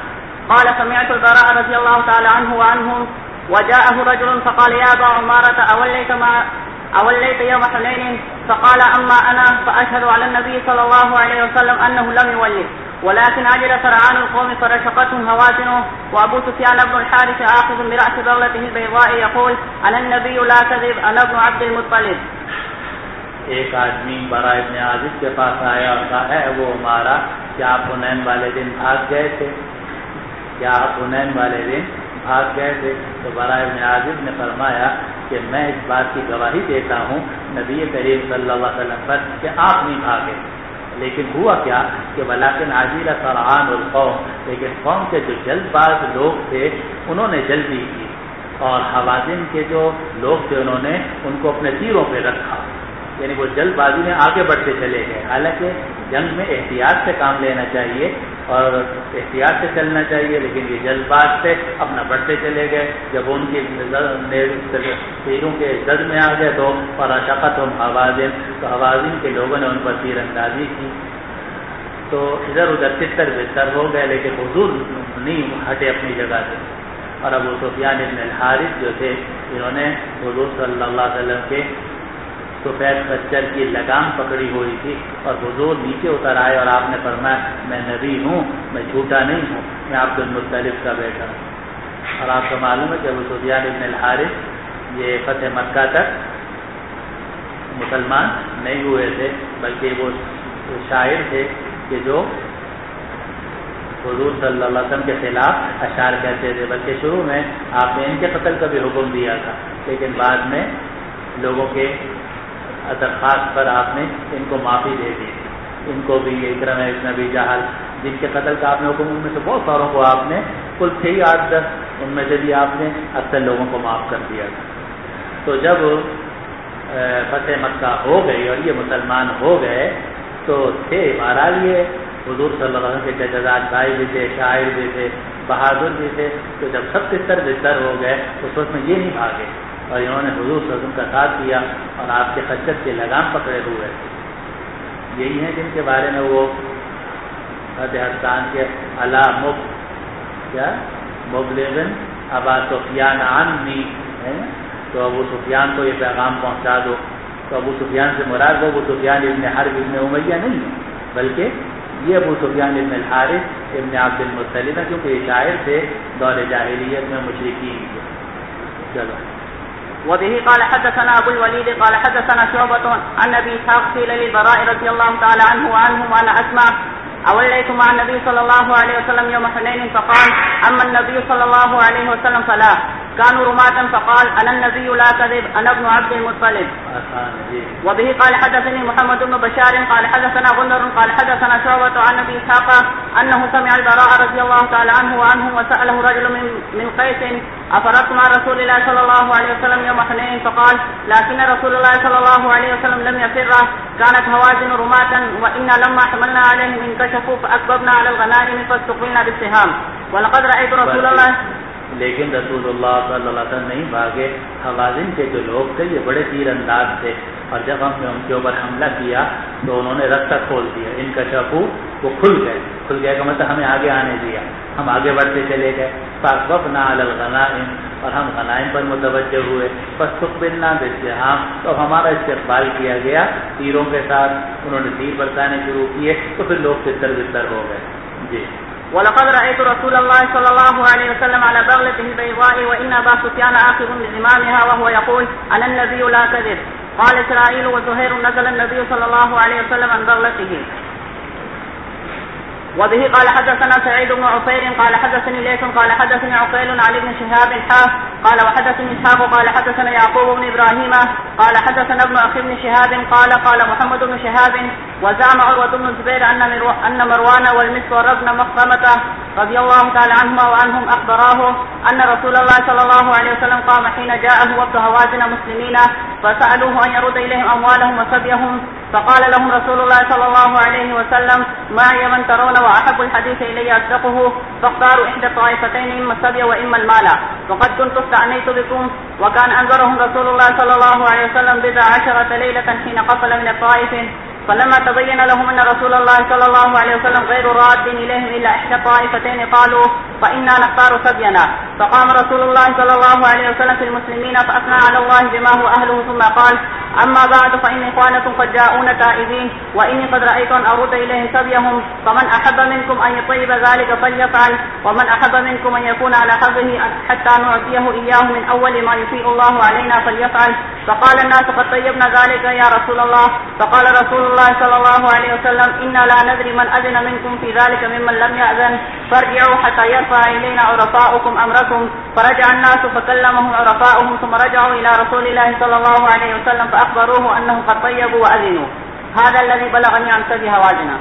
قال سمعت البراء رضي الله تعالى عنه وعنهم وجاءه رجل فقال يا أبا عمارة أوليت يوم حنين؟ فقال أما أنا فأشهد على النبي صلى الله عليه وسلم أنه لم يولي، ولكن عجل سرعان القوم فرشقتهم هوازنه. وأبو سفيان بن الحارث آخذ برأس بغلته البيضاء يقول أنا النبي لا كذب أنا ابن عبد المطلب. ایک آدمی برا ابن عازب کے پاس آیا اور کہا ہے وہ ہمارا کیا آپ حنین والے دن بھاگ گئے تھے؟ کیا آپ حنین والے دن بھاگ گئے تھے؟ تو برا ابن عازب نے فرمایا کہ میں اس بات کی گواہی دیتا ہوں نبی کریم صلی اللہ علیہ وسلم پر کہ آپ نہیں بھاگے، لیکن ہوا کیا کہ ولیکن عاجل سرعان القوم، لیکن قوم کے جو جلد باز لوگ تھے انہوں نے جلدی کی، اور حوازن کے جو لوگ تھے انہوں نے ان کو اپنے تیروں پہ رکھا، یعنی وہ جلد بازی میں آگے بڑھتے چلے گئے۔ حالانکہ جنگ میں احتیاط سے کام لینا چاہیے اور احتیاط سے چلنا چاہیے، لیکن یہ جلد باز سے اپنا بڑھتے چلے گئے۔ جب ان کی تیروں کے زد میں آ گئے تو فرشقتہم حوازن، تو حوازن کے لوگوں نے ان پر تیر اندازی کی، تو ادھر ادھر تتر بستر ہو گئے، لیکن حضور نہیں ہٹے اپنی جگہ سے۔ اور ابو سفیان بن الحارث جو تھے انہوں نے حضور صلی اللہ علیہ وسلم کے سفید خچر کی لگام پکڑی ہوئی تھی، اور حضور نیچے اتر آئے اور آپ نے فرمایا میں نبی ہوں، میں جھوٹا نہیں ہوں، میں عبد المطلب کا بیٹا ہوں۔ اور آپ کو معلوم ہے کہ ابو سفیان بن الحارث یہ فتح مکہ تک مسلمان نہیں ہوئے تھے، بلکہ وہ شاعر تھے کہ جو حضور صلی اللہ علیہ وسلم کے خلاف اشعار کہتے تھے، بلکہ شروع میں آپ نے ان کے قتل کا بھی حکم دیا تھا، لیکن بعد میں لوگوں کے درخواست پر آپ نے ان کو معافی دے دی۔ ان کو بھی اکرمہ ابن ابی جہل جن کے قتل کا آپ نے حکم، ان میں سے بہت ساروں کو آپ نے کل 6 8 10 ان میں سے بھی آپ نے اکثر لوگوں کو معاف کر دیا تھا۔ تو جب فتح مکہ ہو گئی اور یہ مسلمان ہو گئے تو تھے بہرحال یہ حضور صلی اللہ علیہ وسلم کے جزاد بھائی بھی تھے، شاعر بھی تھے، بہادر بھی تھے، تو جب سب تتر بستر ہو گئے اس وقت میں یہ نہیں بھاگے اور انہوں نے حضور صلی اللہ علیہ وسلم کا ساتھ کیا اور آپ کے خچر کے لگام پکڑے ہوئے تھے۔ یہی ہیں جن کے بارے میں وہ حسان کے علا مبلغن ابا سفیان عنی ہے، تو ابو سفیان کو یہ پیغام پہنچا دو۔ تو ابو سفیان سے مراد وہ ابو سفیان ابن حرب ابن امیہ نہیں ہے، بلکہ یہ ابو سفیان ابن الحارث ابن عبد المطلب ہے، کیونکہ یہ شاعر تھے دور جاہلیت میں مشرکین تھے۔ چلو وبه قال حدثنا ابو الوليد قال حدثنا شعبة عن ابي اسحاق قيل للبراء رضي الله تعالى عنه وعنهم وانا اسمع اوليت مع النبي صلى الله عليه وسلم يوم حنين فقال اما النبي صلى الله عليه وسلم فلا كانوا رماة فقال انا النبي لا كذب انا ابن عبد المطلب. وبه قال حدثني محمد بن بشار قال حدثنا غندر قال حدثنا شعبة عن ابي اسحاق انه سمع البراء رضي الله تعالى عنه وعنهم وسأله رجل من قيس افرقت مع رسول الله صلى الله عليه وسلم يوم حنين فقال لكن رسول الله صلى الله عليه وسلم لم يفر كانت هوازن رماة وإنا لما حملنا عليهم انكشفوا فأكببنا على الغنائم فاستقبلنا بالسهام ولقد رأيت رسول الله. لیکن رسول اللہ صلی اللہ علیہ وسلم نہیں بھاگے، حوازن کے جو لوگ تھے یہ بڑے تیر انداز تھے، اور جب ہم نے ان کے اوپر حملہ کیا تو انہوں نے رستہ کھول دیا، ان کا شفو وہ کھل گئے کا مطلب ہمیں آگے آنے دیا، ہم آگے بڑھتے چلے گئے۔ فاقببنا علی الغنائم، اور ہم غنائم پر متوجہ ہوئے، فاستقبلنا بالسهام، تو ہمارا استقبال کیا گیا تیروں کے ساتھ، انہوں نے تیر برسانے شروع کیے تو پھر لوگ تتر بستر ہو گئے۔ جی ولقد رأيت رسول الله صلى الله عليه وسلم على بغلته البيضاء وإن أبا سفيان آخذ بزمامها وهو يقول أنا النبي لا كذب. قال إسرائيل وزهير نزل النبي صلى الله عليه وسلم عن بغلته. وبه قال حدثنا سعيد بن عفير قال حدثني ليث قال حدثني عقيل عن ابن شهاب قال وحدثني إسحاق قال حدثنا يعقوب بن إبراهيم قال حدثنا ابن أخي بن شهاب قال محمد بن شهاب وزعم عروة بن الزبير أن مروان والمسور بن مخرمة رضي الله تعالى عنهما وعنهم أخبراه أن رسول الله صلى الله عليه وسلم قام حين جاءه وفد هوازن مسلمين فسألوه أن يرد إليهم أموالهم وسبيهم فقال لهم رسول الله صلى الله عليه وسلم معي من ترون وأحب الحديث إلي أصدقه فاختاروا إحدى الطائفتين إما السبي وإما المال وقد كنت استعنيت بكم وكان أنذرهم رسول الله صلى الله عليه وسلم 19 ليلة حين قفل من الطائف فلما تبين لهم أن رسول الله صلى الله عليه وسلم غير راد إليهم إلا إحدى الطائفتين قالوا فإنا نختار سبينا. فقام رسول الله صلى الله عليه وسلم في المسلمين فأثنى على الله بما هو أهله ثم قال أما بعد فإن إخوانكم قد جاءون تائبين وإني قد رأيت أن أرد إليهم سبيهم فمن أحب منكم أن يطيب ذلك فليفعل ومن أحب منكم أن يكون على حظه حتى نعطيه إياه من أول ما يفيء الله علينا فليفعل. فقال الناس قد طيبنا ذلك يا رسول الله. فقال رسول الله صلى الله عليه وسلم إنا لا ندري من أذن منكم في ذلك ممن لم يأذن فارجعوا حتى يرفع إلينا عرفاؤكم أمركم. فرجع الناس فكلمهم عرفاؤهم ثم رجعوا إلى رسول الله صلى الله عليه وسلم فأخبروه أنهم قد طيبوا وأذنوا. هذا الذي بلغني عن سبي هواجنا.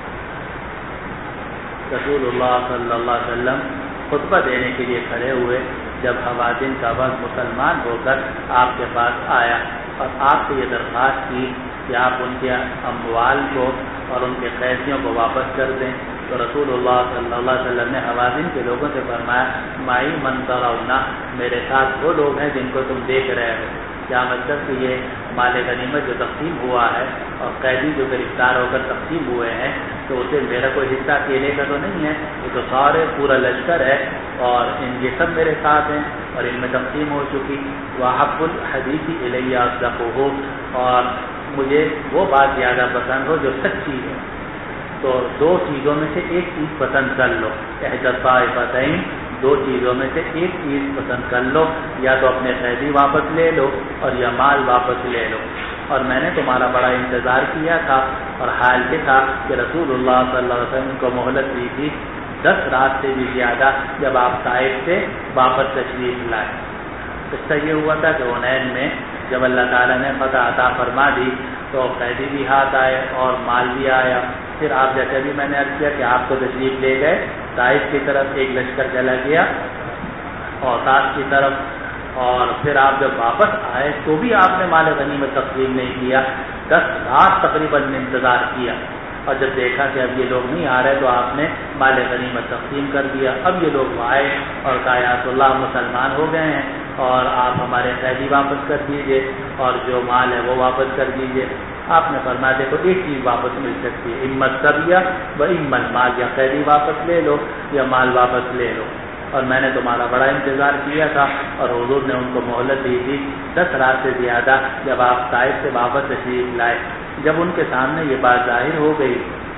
رسول اللہ صلی اللہ علیہ وسلم خطبہ دینے کے لیے کھڑے ہوئے جب حوازن کا وقت مسلمان ہو کر آپ کے پاس آیا اور آپ سے یہ درخواست کی کہ آپ ان کے اموال کو اور ان کے قیدیوں کو واپس کر دیں، تو رسول اللہ صلی اللہ علیہ وسلم نے حوازن کے لوگوں سے فرمایا مائی من ترون، میرے ساتھ وہ لوگ ہیں جن کو تم دیکھ رہے ہو. کیا مطلب کہ یہ مال غنیمت جو تقسیم ہوا ہے اور قیدی جو گرفتار ہو کر تقسیم ہوئے ہیں تو اسے میرا کوئی حصہ اکیلے کا تو نہیں ہے، یہ تو سارے پورا لشکر ہے اور یہ سب میرے ساتھ ہیں اور ان میں تقسیم ہو چکی. وَحَبُّ الْحَدِيثِ إِلَيَّ أَصْدَقُهُ، اور مجھے وہ بات زیادہ پسند ہو جو سچی ہے. تو دو چیزوں میں سے ایک چیز پسند کر لو، احدى الطائفتين، دو چیزوں میں سے ایک چیز پسند کر لو، یا تو اپنے قیدی واپس لے لو اور یا مال واپس لے لو. اور میں نے تمہارا بڑا انتظار کیا تھا اور حال یہ تھا کہ رسول اللہ صلی اللہ علیہ وسلم کو مہلت دی تھی 10 رات سے بھی زیادہ جب آپ طائف سے واپس تشریف لائے. اس سے یہ ہوا تھا کہ حنین میں جب اللہ تعالیٰ نے فتح عطا فرما دی تو قیدی بھی ہاتھ آئے اور مال بھی آیا. پھر آپ جیسے بھی میں نے عرض کیا کہ آپ کو تشریف لے گئے طائف کی طرف، ایک لشکر چلا گیا اوتاس کی طرف، اور پھر آپ جب واپس آئے تو بھی آپ نے مال غنیمت تقسیم نہیں کیا. 10 رات تقریباً انتظار کیا اور جب دیکھا کہ اب یہ لوگ نہیں آ رہے تو آپ نے مال غنیمت تقسیم کر دیا. اب یہ لوگ آئے اور کہا یا رسول اللہ مسلمان ہو گئے ہیں اور آپ ہمارے قیدی واپس کر دیجئے اور جو مال ہے وہ واپس کر دیجئے. آپ نے فرمایا دیکھو ایک چیز واپس مل سکتی ہے، اما السبیہ و اما المال، یا قیدی واپس لے لو یا مال واپس لے لو. اور میں نے تمہارا بڑا انتظار کیا تھا اور حضور نے ان کو مہلت دی تھی 10 رات سے زیادہ جب آپ طائف سے واپس تشریف لائے. جب ان کے سامنے یہ بات ظاہر ہو گئی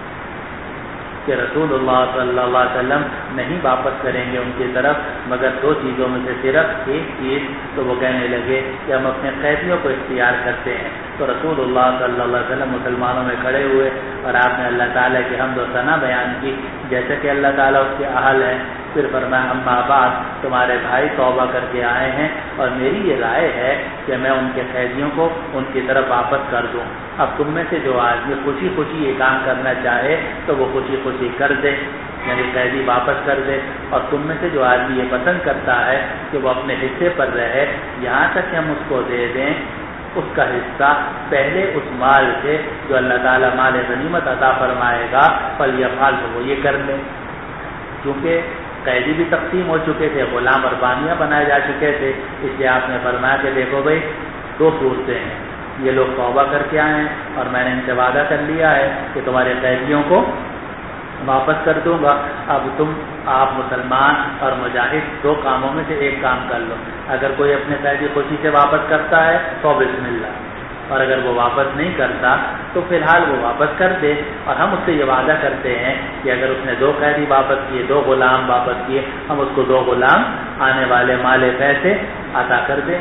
کہ رسول اللہ صلی اللہ علیہ وسلم نہیں واپس کریں گے ان کی طرف مگر 2 چیزوں میں سے صرف ایک چیز، تو وہ کہنے لگے کہ ہم اپنے قیدیوں کو اختیار کرتے ہیں. تو رسول اللہ صلی اللہ علیہ وسلم مسلمانوں میں کھڑے ہوئے اور آپ نے اللہ تعالیٰ کی حمد و ثنا بیان کی جیسے کہ اللہ تعالیٰ اس کے اہل ہیں. پھر فرمایا اما بعد، تمہارے بھائی توبہ کر کے آئے ہیں اور میری یہ رائے ہے کہ میں ان کے قیدیوں کو ان کی طرف واپس کر دوں. اب تم میں سے جو آدمی خوشی خوشی یہ کام کرنا چاہے تو وہ خوشی خوشی کر دے، یعنی قیدی واپس کر دے. اور تم میں سے جو آدمی یہ پسند کرتا ہے کہ وہ اپنے حصے پر رہے یہاں تک کہ ہم اس کو دے دیں اس کا حصہ پہلے اس مال سے جو اللہ تعالیٰ مال غنیمت عطا فرمائے گا فلیفعل، تو وہ یہ کر لے. کیونکہ قیدی بھی تقسیم ہو چکے تھے، غلام اور بانیاں بنائے جا چکے تھے، اس لیے آپ نے فرمایا کہ دیکھو بھائی 2 صورتیں ہیں، یہ لوگ توبہ کر کے آئے ہیں اور میں نے ان سے وعدہ کر لیا ہے کہ تمہارے قیدیوں کو واپس کر دوں گا. اب آپ مسلمان اور مجاہد 2 کاموں میں سے ایک کام کر لو. اگر کوئی اپنے قیدی خوشی سے واپس کرتا ہے تو بسم اللہ، اور اگر وہ واپس نہیں کرتا تو فی الحال وہ واپس کر دے. اور ہم اس سے یہ وعدہ کرتے ہیں کہ اگر اس نے 2 قیدی واپس کیے، 2 غلام واپس کیے، ہم اس کو 2 غلام آنے والے مال پیسے عطا کر دیں.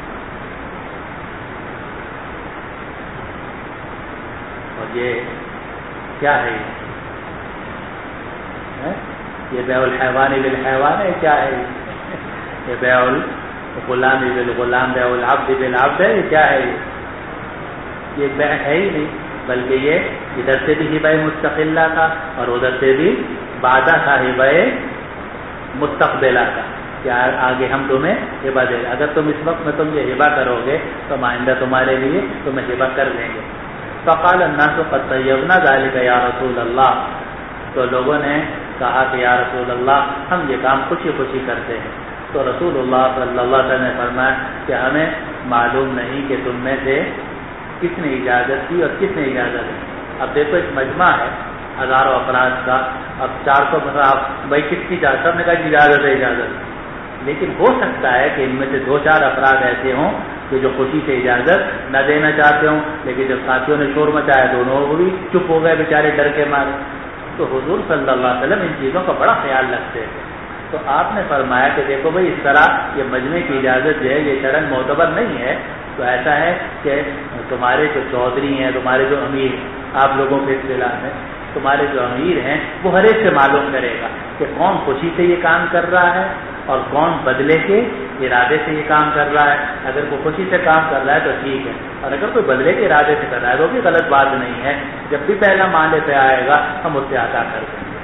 اور یہ کیا ہے؟ یہ بیع الحیوان بالحیوان ہے؟ کیا ہے یہ؟ بیع الغلام بالغلام، بیع العبد بالعبد ہے؟ یہ کیا ہے؟ یہ بیع ہے ہی نہیں، بلکہ یہ ادھر سے بھی ہبہ مستقلہ تھا اور ادھر سے بھی وعدہ تھا ہبہ مستقبلہ کا کہ آگے ہم تمہیں ہبہ دیں گے. اگر تم اس وقت میں تم یہ ہبہ کرو گے تو آئندہ تمہارے لیے تمہیں ہبہ کر دیں گے. فقال الناس قد طیبنا ذلک یا رسول اللہ، تو لوگوں نے کہا کہ یا رسول اللہ ہم یہ کام خوشی خوشی کرتے ہیں. تو رسول اللہ صلی اللہ علیہ وسلم نے فرمایا کہ ہمیں معلوم نہیں کہ تم میں سے کس نے اجازت دی اور کس نے اجازت دی. اب دیکھو ایک مجمع ہے ہزاروں افراد کا، اب 400 بھائی کس کی اجازت؟ سب نے کہا اجازت ہے اجازت، لیکن ہو سکتا ہے کہ ان میں سے 2-4 افراد ایسے ہوں کہ جو خوشی سے اجازت نہ دینا چاہتے ہوں، لیکن جب ساتھیوں نے شور مچایا دونوں وہ بھی چپ ہو گئے بیچارے ڈر کے مارے۔ تو حضور صلی اللہ علیہ وسلم ان چیزوں کا بڑا خیال رکھتے تھے۔ تو آپ نے فرمایا کہ دیکھو بھائی اس طرح یہ مجمع کی اجازت جو ہے یہ شرعاً معتبر نہیں ہے، تو ایسا ہے کہ تمہارے جو چودھری ہیں، تمہارے جو امیر، آپ لوگوں کے اطلاع میں تمہارے جو امیر ہیں وہ ہر ایک سے معلوم کرے گا کہ کون خوشی سے یہ کام کر رہا ہے اور کون بدلے کے ارادے سے یہ کام کر رہا ہے۔ اگر کوئی خوشی سے کام کر رہا ہے تو ٹھیک ہے، اور اگر کوئی بدلے کے ارادے سے کر رہا ہے تو بھی غلط بات نہیں ہے۔ جب بھی پہلا مالے پہ آئے گا ہم اس سے عطا کر دیں گے۔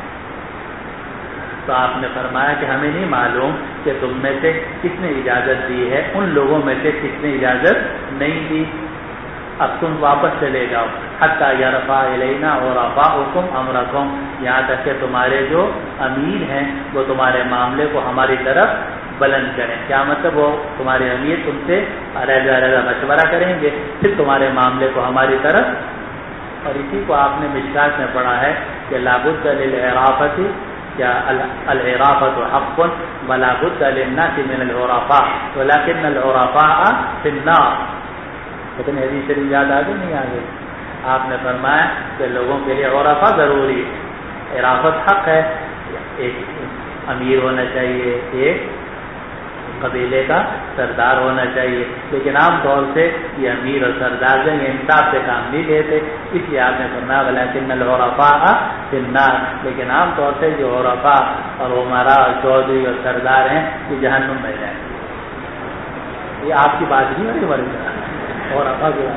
تو آپ نے فرمایا کہ ہمیں نہیں معلوم کہ تم میں سے کس نے اجازت دی ہے، ان لوگوں میں سے کس نے اجازت نہیں دی، اب تم واپس چلے جاؤ حتی یرفع الینا عرفاؤکم امرکم، یہاں تک کہ تمہارے جو امیر ہیں وہ تمہارے معاملے کو ہماری طرف بلند کریں۔ کیا مطلب؟ وہ تمہارے امیر تم سے علیحدہ مشورہ کریں گے، پھر تمہارے معاملے کو ہماری طرف۔ اور اسی کو آپ نے مشکات میں پڑھا ہے کہ لا بد للعرافۃ یا العرافۃ حق ولا بد للناس من العرفاء ولكن العرفاء في النار۔ لیکن حدیث شریف یاد آ گئی نہیں آ گئی؟ آپ نے فرمایا کہ لوگوں کے لیے عرفہ ضروری ہے، عرافت حق ہے، ایک امیر ہونا چاہیے، ایک قبیلے کا سردار ہونا چاہیے، لیکن عام طور سے یہ امیر اور سردار جو یہ انصاف سے کام نہیں لیتے، اس لیے آپ نے فرمایا ولکن العرفاء فی النار، لیکن عام طور سے جو عرفاء اور عمراء اور چودھری اور سردار ہیں یہ جہنم میں جائیں گے۔ یہ آپ کی بات نہیں ہوئی ورنہ اور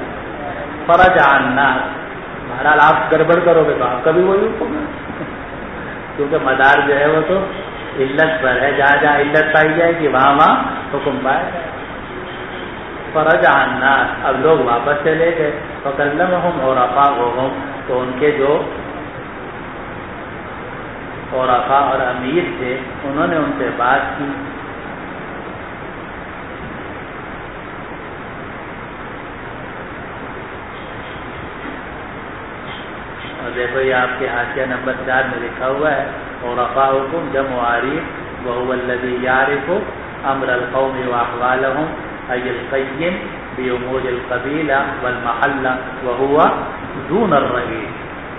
فرج الناس، بہرحال آپ گڑبڑ کرو گے تو آپ کبھی وہی حکم ہے، کیونکہ مدار جو ہے وہ تو علت پر ہے، جہاں جہاں علت پائی جائے گی وہاں وہاں حکم پائے گا۔ فرج الناس، اب لوگ واپس چلے گئے، فکلمہم عرفاؤہم، تو ان کے جو عرفاء اور امیر تھے انہوں نے ان سے بات کی۔ دیکھو یہ آپ کے حاشیہ نمبر 4 میں لکھا ہوا ہے عرفاؤکم جمع عریف وهو الذي يعرف امر القوم واحوالهم اي القيم بامور القبيله والمحله وهو دون الرئيس۔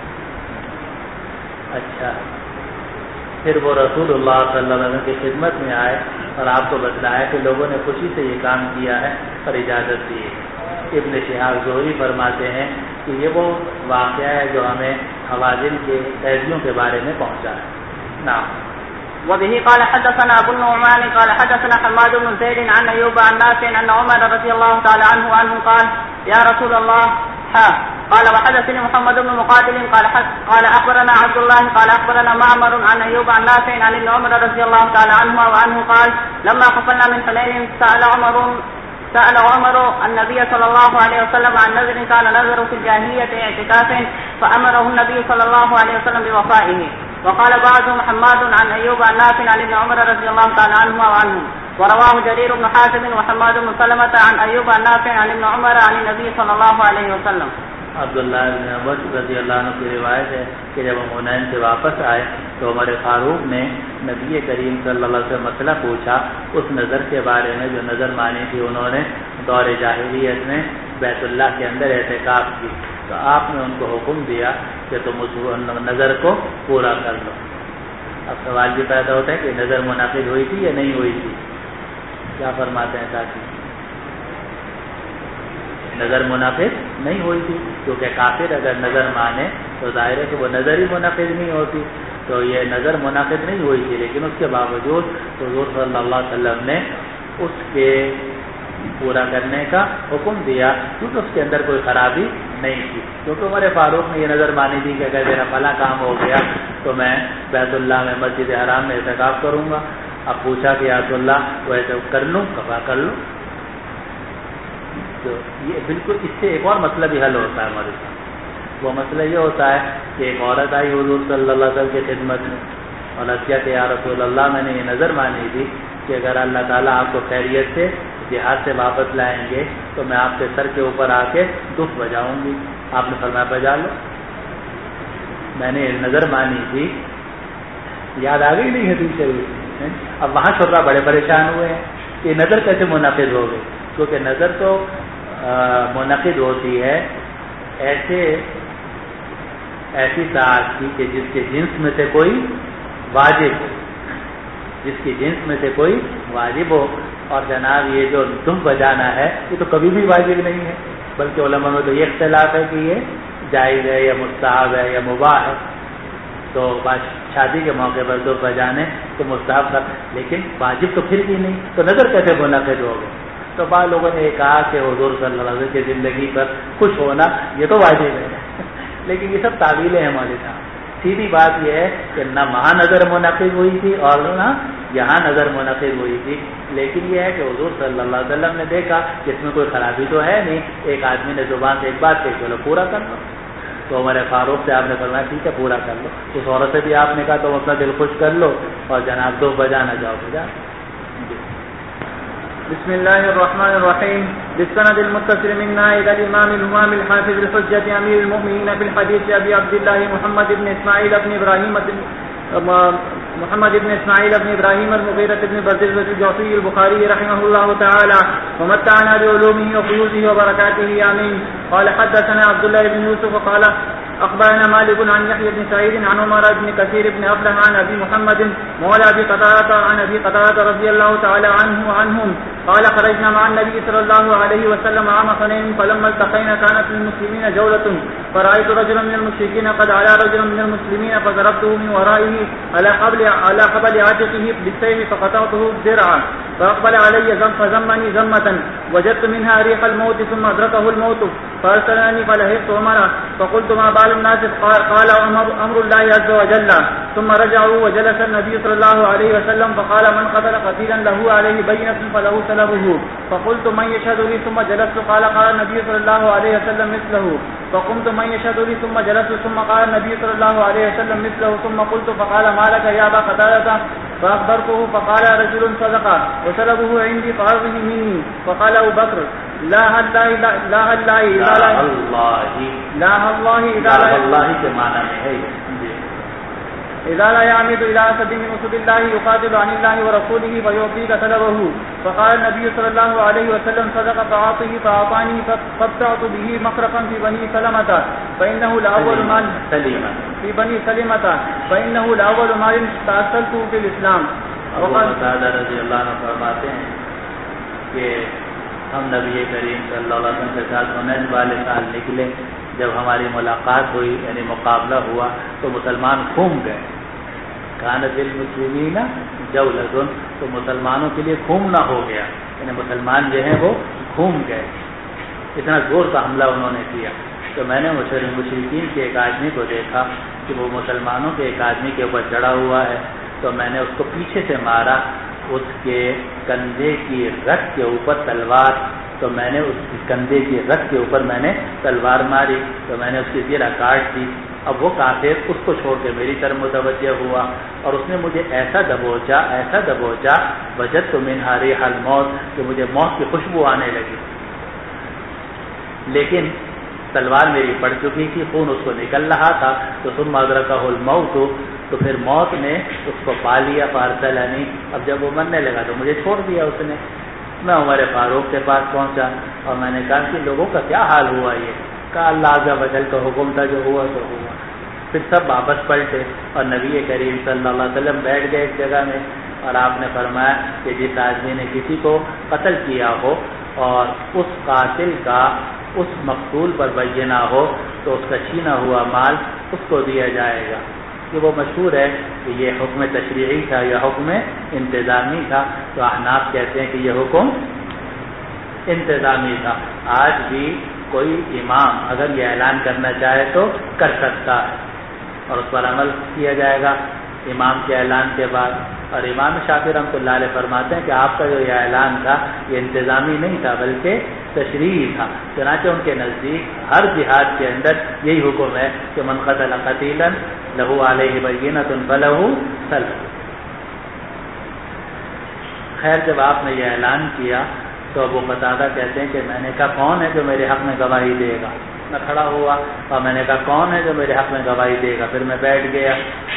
اچھا، پھر وہ رسول اللہ صلی اللہ علیہ وسلم کی خدمت میں آئے اور آپ کو بتلایا کہ لوگوں نے خوشی سے یہ کام کیا ہے اور اجازت دی ہے۔ ابن شہاب زہری فرماتے ہیں کہ یہ وہ واقعہ ہے جو ہمیں حوازن کے قیدیوں کے بارے میں پہنچا ہے۔ نعم۔ وبه قال حدثنا ابو النعمان قال حدثنا حماد بن زيد عن ايوب عن نافع ان عمر رضي الله تعالى عنه قال يا رسول الله قال وحدثني محمد بن مقاتل قال اخبرنا عبد الله قال اخبرنا معمر عن ايوب عن نافع عن ابن عمر رضي الله تعالى عنه قال لما قفلنا من حنين سأل عمر النبي صلى الله عليه وسلم عن نذر كان نذر في الجاهلية اعتكاف فأمره النبي صلى الله عليه وسلم بوفائه، وقال بعضهم حماد عن أيوب عن نافع عن ابن عمر رضي الله تعالى عنه ورواه جرير بن حازم وحماد بن سلمة عن أيوب عن نافع عن ابن عمر عن النبي صلى الله عليه وسلم۔ عبداللہ بن عمر رضی اللہ عنہ کی روایت ہے کہ جب ہم حنین سے واپس آئے تو عمر فاروق نے نبی کریم صلی اللہ علیہ وسلم مسئلہ پوچھا اس نظر کے بارے میں جو نظر مانی تھی انہوں نے دور جاہلیت میں بیت اللہ کے اندر اعتکاف کی، تو آپ نے ان کو حکم دیا کہ تم اس نظر کو پورا کر لو۔ اب سوال بھی پیدا ہوتا ہے کہ نظر منعقد ہوئی تھی یا نہیں ہوئی تھی؟ کیا فرماتے ہیں ساتھی؟ نظر منعقد نہیں ہوئی تھی، کیونکہ کافر اگر نظر مانے تو ظاہر ہے کہ وہ نظر ہی منعقد نہیں ہوتی، تو یہ نظر منعقد نہیں ہوئی تھی، لیکن اس کے باوجود حضور صلی اللہ علیہ وسلم نے اس کے پورا کرنے کا حکم دیا، کیونکہ اس کے اندر کوئی خرابی نہیں تھی۔ کیونکہ عمر فاروق نے یہ نظر مانی تھی کہ اگر میرا فلاں کام ہو گیا تو میں بیت اللہ میں مسجد حرام میں اعتکاف کروں گا۔ اب پوچھا کہ یا رسول اللہ وہ ایسے کر لوں، کفا کر لوں؟ تو یہ بالکل اس سے ایک اور مسئلہ بھی حل ہوتا ہے ہمارے ساتھ۔ وہ مسئلہ یہ ہوتا ہے کہ ایک عورت آئی حضور صلی اللہ علیہ وسلم کی خدمت میں اور عرض کیا کہ یا رسول اللہ میں نے یہ نظر مانی تھی کہ اگر اللہ تعالیٰ آپ کو خیریت سے جہاد سے واپس لائیں گے تو میں آپ کے سر کے اوپر آ کے دف بجاؤں گی۔ آپ نے فرمایا بجا لو۔ میں نے نظر مانی تھی، یاد آ گئی نہیں حدیث شریف؟ اب وہاں شرح بڑے پریشان ہوئے ہیں کہ نظر کیسے منعقد ہو گئی، کیونکہ نظر تو منعقد ہوتی ہے ایسی ساعت کی کہ جس کے جنس میں سے کوئی واجب ہو، جس کی جنس میں سے کوئی واجب ہو. اور جناب یہ جو دم بجانا ہے یہ تو کبھی بھی واجب نہیں ہے، بلکہ علماء میں تو یہ اختلاف ہے کہ یہ جائز ہے یا مستحب ہے یا مباح ہے. تو شادی کے موقع پر دم بجانے تو مستحب تھا، لیکن واجب تو پھر بھی نہیں، تو نظر کیسے منعقد ہو گئی؟ تو بعض لوگوں نے یہ کہا کہ حضور صلی اللہ علیہ وسلم کی زندگی پر خوش ہونا یہ تو واجب ہے، لیکن یہ سب تعویلیں ہیں مولوی صاحب. سیدھی بات یہ ہے کہ نہ وہاں نظر منعقد ہوئی تھی اور نہ یہاں نظر منعقد ہوئی تھی، لیکن یہ ہے کہ حضور صلی اللہ علیہ وسلم نے دیکھا کہ اس میں کوئی خرابی تو ہے نہیں. ایک آدمی نے زبان سے ایک بات کہی، چلو پورا کر لو. تو عمر فاروق سے آپ نے فرمایا ٹھیک ہے پورا کر لو. اس عورت سے بھی آپ نے کہا تو اپنا دل خوش کر لو اور جناب دو بجا نہ جاؤ بجا. بسم الله الرحمن الرحيم. بالسند المتصل منا إلى الإمام الإمام الحافظ الحجة أمير المؤمنين في الحديث أبي عبد الله محمد بن إسماعيل بن إبراهيم المغيرة بن بردزبة الجعفي البخاري رحمه الله تعالى ومتعنا بعلومه وفيوزه وبركاته آمين. قال حدثنا عبد الله بن يوسف قال أخبرنا مالك عن يحيى بن سعيد عن عمر بن كثير بن أفلح عن أبي محمد مولى أبي قتادة عن أبي قتادة رضي الله تعالى عنه وعنهم قال خرجنا مع النبي صلى الله عليه وسلم عام حنين فلما التقينا كانت للمسلمين جولة فرأيت رجلا من المشركين قد على رجلا من المسلمين فضربته من ورائه على حبل عاتقه بالسيف فقطعته الذرع فأقبل علي فزمني زمة وجدت منها ريح الموت ثم أدركه الموت فأرسلني فلهقت عمر فقلت ما بال الناس قال أمر الله عز وجل ثم رجعوا وجلس النبي صلى الله عليه وسلم فقال من قتل قتيلا له عليه بينة فله سلبه فقلت من يشهد لي ثم جلست قال النبي صلى الله عليه وسلم مثله فقمت من يشهد لي ثم جلست ثم قال النبي صلى الله عليه وسلم مثله ثم قلت فقال ما لك يا أبا قتادة فأخبرته فقال رجل صدق وسلبه عندي فأرضه مني فقال أبو بكر لا الله کے معنی میں ہے إذا لا يعمد إلى أسد من أسد الله يقاتل عن الله ورسوله فيعطيك سلبه فقال النبي صلى الله عليه وسلم صدق فأعطه فأعطاني فابتعت به مخرقا في بني سلمة فإنه لأول مال في بني سلمة فإنه لأول مال تأصلته في الإسلام. ابو قتادہ رضی اللہ عنہ فرماتے ہیں کہ ہم نبی کریم صلی اللہ علیہ وسلم کے ساتھ حنین والے سال نکلے. جب ہماری ملاقات ہوئی یعنی مقابلہ ہوا تو مسلمان گھوم گئے. کانت المسلمین جولۃ، تو مسلمانوں کے لیے گھومنا ہو گیا، یعنی مسلمان جو ہیں وہ گھوم گئے. اتنا زور کا حملہ انہوں نے کیا. تو میں نے مشرکین کے ایک آدمی کو دیکھا کہ وہ مسلمانوں کے ایک آدمی کے اوپر چڑھا ہوا ہے. تو میں نے اس کو پیچھے سے مارا، اس کے کندھے کی رگ کے اوپر تلوار، تو میں نے اس کے کندھے کی رگ کے اوپر میں نے تلوار ماری، تو میں نے اس کی زیرہ کاٹ دی. اب وہ کافر اس کو چھوڑ کے میری طرف متوجہ ہوا اور اس نے مجھے ایسا دبوچا وجدت منہا ریح الموت کہ مجھے موت کی خوشبو آنے لگی. لیکن تلوار میری پڑ چکی تھی، خون اس کو نکل رہا تھا. تو ثم ادرکہ الموت، تو پھر موت نے اس کو پا لیا. فارسلنی، اب جب وہ مرنے لگا تو مجھے چھوڑ دیا اس نے. میں عمر فاروق کے پاس پہنچا اور میں نے کہا کہ لوگوں کا کیا حال ہوا. یہ کہا اللہ عز و جل کا حکم تھا، جو ہوا تو ہوا. پھر سب واپس پلٹے اور نبی کریم صلی اللہ علیہ وسلم بیٹھ گئے ایک جگہ میں، اور آپ نے فرمایا کہ جس آدمی نے کسی کو قتل کیا ہو اور اس قاتل کا اس مقتول پر بینہ ہو تو اس کا چھینا ہوا مال اس کو دیا جائے گا. کہ وہ مشہور ہے کہ یہ حکم تشریعی تھا یا حکم انتظامی تھا. تو احناف کہتے ہیں کہ یہ حکم انتظامی تھا. آج بھی کوئی امام اگر یہ اعلان کرنا چاہے تو کر سکتا ہے اور اس پر عمل کیا جائے گا امام کے اعلان کے بعد. اور امام شافعی رحمۃ اللہ علیہ فرماتے ہیں کہ آپ کا جو یہ اعلان تھا یہ انتظامی نہیں تھا بلکہ تشریعی تھا. چنانچہ ان کے نزدیک ہر جہاد کے اندر یہی حکم ہے کہ من قتل قتیلا لہو علیہ بینۃ فلہ سلب. خیر جب آپ نے یہ اعلان کیا تو ابو قتادہ کہتے ہیں کہ میں نے کہا کون ہے جو میرے حق میں گواہی دے گا. میں کھڑا ہوا اور میں نے کہا کون ہے جو میرے حق میں گواہی دے گا؟ پھر میں بیٹھ گیا.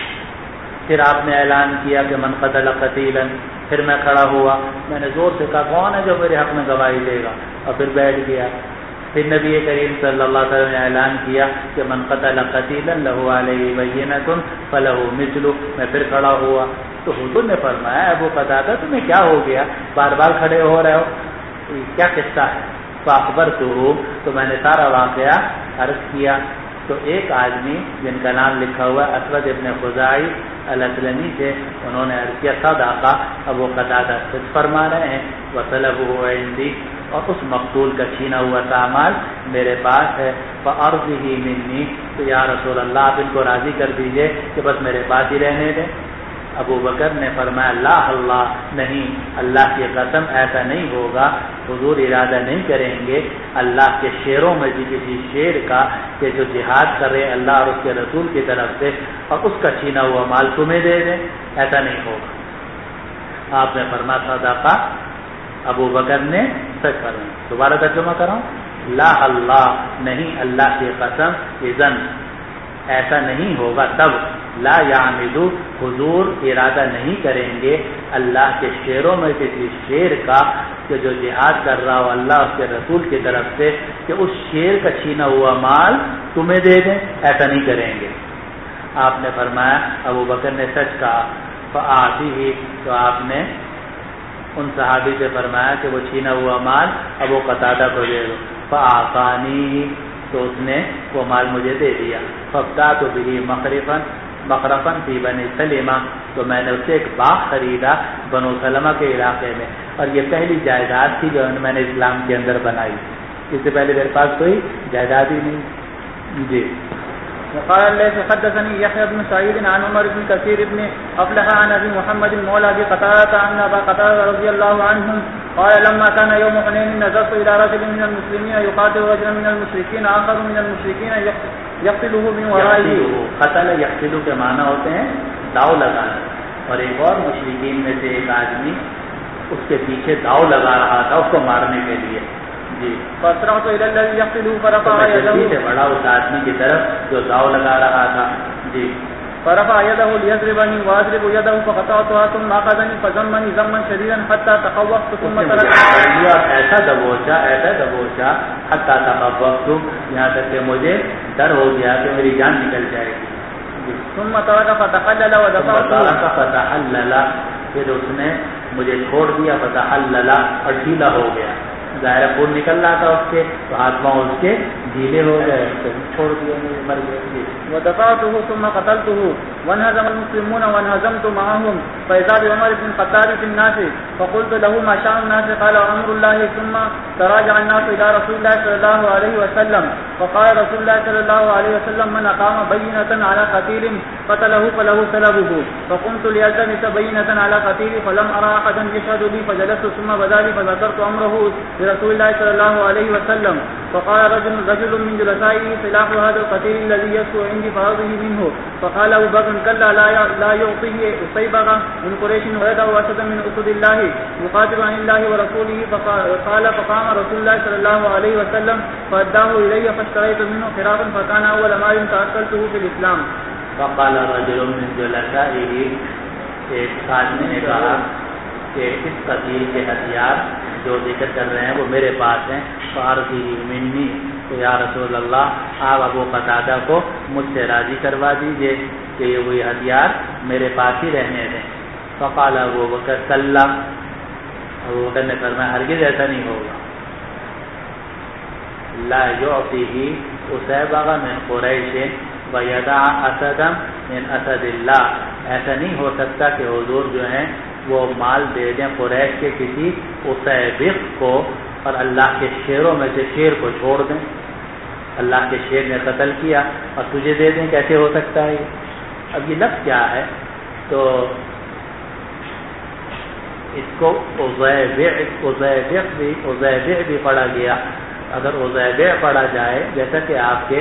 پھر آپ نے اعلان کیا کہ من قتل قتیلا. پھر میں کھڑا ہوا, میں نے زور سے کہا کون ہے جو میرے حق میں گواہی دے گا, اور پھر بیٹھ گیا. پھر نبی کریم صلی اللہ علیہ وسلم نے اعلان کیا کہ من قتل قتیلا لہ علیہ بینۃ فلہ مثلہ. میں پھر کھڑا ہوا تو حضور نے فرمایا ابو قتادہ تمہیں کیا ہو گیا, بار بار کھڑے ہو رہے ہو, کیا قصہ ہے؟ فاخبرتہ, تو میں نے سارا واقعہ عرض کیا. تو ایک آدمی جن کا نام لکھا ہوا اسود ابن خزاعی الاسلمی تھے, انہوں نے عرض کیا صدقہ ابو قتادہ سچ فرما رہے ہیں, وصلبہ عندی, اور اس مقتول کا چھینا ہوا سامان میرے پاس ہے. فارضہ منی, تو یا رسول اللہ آپ ان کو راضی کر دیجئے کہ بس میرے پاس ہی رہنے دیں. ابو بکر نے فرمایا لا اللہ, نہیں, اللہ کی قسم ایسا نہیں ہوگا, حضور ارادہ نہیں کریں گے اللہ کے شیروں میں سے کسی شیر کا کہ جو جہاد کر رہے اللہ اور اس کے رسول کی طرف سے, اور اس کا چھینا ہوا مال تمہیں دے دیں, ایسا نہیں ہوگا. آپ نے فرمایا صدقہ ابو بکر نے سچ فرمایا. دوبارہ ترجمہ کراؤں, لا اللہ, نہیں, اللہ کی قسم, اذن ایسا نہیں ہوگا, تب لا یعمدو, حضور ارادہ نہیں کریں گے اللہ کے شیروں میں کسی شیر کا کہ جو جہاد کر رہا ہو اللہ اس کے رسول کی طرف سے کہ اس شیر کا چھینا ہوا مال تمہیں دے دیں, ایسا نہیں کریں گے. آپ نے فرمایا ابو بکر نے سچ کہا. فآتیہ, تو آپ نے ان صحابی سے فرمایا کہ وہ چھینا ہوا مال ابو قتادہ کو دے دو. فآتانی, تو اس نے وہ مال مجھے دے دیا. فابتعت به مخرفا فی بنی سلمہ, تو میں نے اس سے ایک باغ خریدا بنو سلمہ کے علاقے میں, اور یہ پہلی جائیداد تھی جو میں نے اسلام کے اندر بنائی. اس سے پہلے میرے پاس کوئی جائیداد ہی نہیں. جی. وقال الليث حدثني يحيى بن سعيد عن عمر بن كثير بن أفلح عن أبي محمد مولى أبي قتادة أن أبا قتادة رضي الله عنهم قال لما كان يوم حنين نزلت إلى رجل من المسلمين يقاتل رجلا من المشركين آخر من المشركين يقتله من ورائه. قتل يقتل کے معنی ہوتے ہیں داؤ لگانا, اور ایک اور مشرکین میں سے ایک آدمی اس کے پیچھے داؤ لگا رہا تھا اس کو مارنے کے لیے. جی. فاسرعت الى الذي يقتله فرفع يده, بڑا اس آدمی کی طرف جو داؤ لگا رہا تھا. جی. فرفع يده ليضربني واضرب يده فقطعتها ثم اخذني فزمني زما شديدا حتى تخوفت ثم تركني. ایسا دبوچا حتى تخوفت, یہاں تک کہ مجھے ڈر ہو گیا کہ میری جان نکل جائے گی. ثم ترك فتحلل فتحلل, پھر اس نے مجھے چھوڑ دیا. فتحلل, اور ڈھیلا ہو گیا. ظاہر خون نکل رہا تھا اس کے, تو ہاتھ پاؤں اس کے ڈھیلے ہو گئے, تو چھوڑ دیا, مر گئے. ودفعته ثم قتلته وانهزم المسلمون وانهزمت معهم فإذا بعمر بن الخطاب في الناس فقلت له ما شأن الناس قال أمر الله. ثم تراجع الناس إلى رسول الله صلى الله عليه وسلم فقال رسول الله صلى الله عليه وسلم من أقام بينة على قتيل قتله فله سلبه. فقمت لألتمس بينة على قتيل فلم أرى أحدا يشهد لي فجلست ثم بدا لي فذكرت أمره لرسول الله صلى الله عليه وسلم فقال رجل من جلسائه سلاح هذا القتيل الذي يسكو عندي فهذه منه. فقال أبو بكر كلا لا يعطيه صيبغة من قريش ويده أسدا من أسد الله يقاتل عن الله ورسوله. قال فقام رسول الله صلى الله عليه وسلم فأداه إلي فاشتريت منه خرافا فكان أول مال تأكلته في الإسلام. فقال رجل من جلسائه, ایک آدمی نے کہا کہ اس قتیل کے ہتھیار جو ذکر کر رہے ہیں وہ میرے پاس ہیں. فارضی منی, تو یا رسول اللہ آپ ابو قتادہ کو مجھ سے راضی کروا دیجئے کہ یہ وہی ہتھیار میرے پاس ہی رہنے دیں. فقال ابو بکر کلا, ابو بکر نے فرمایا ہرگز ایسا نہیں ہوگا. لا یعطیہ اسیبغ من قریش ویدع اسدا من اسد اللہ, ایسا نہیں ہو سکتا کہ حضور جو ہیں وہ مال دے دیں قریش کے کسی اسیبغ کو اور اللہ کے شیروں میں سے شیر کو چھوڑ دیں. اللہ کے شیر نے قتل کیا اور تجھے دے دیں, کیسے ہو سکتا ہے؟ اب یہ لفظ کیا ہے؟ تو اس کو عزیبع بھی پڑھا گیا. اگر عزیبع پڑھا جائے جیسا کہ آپ کے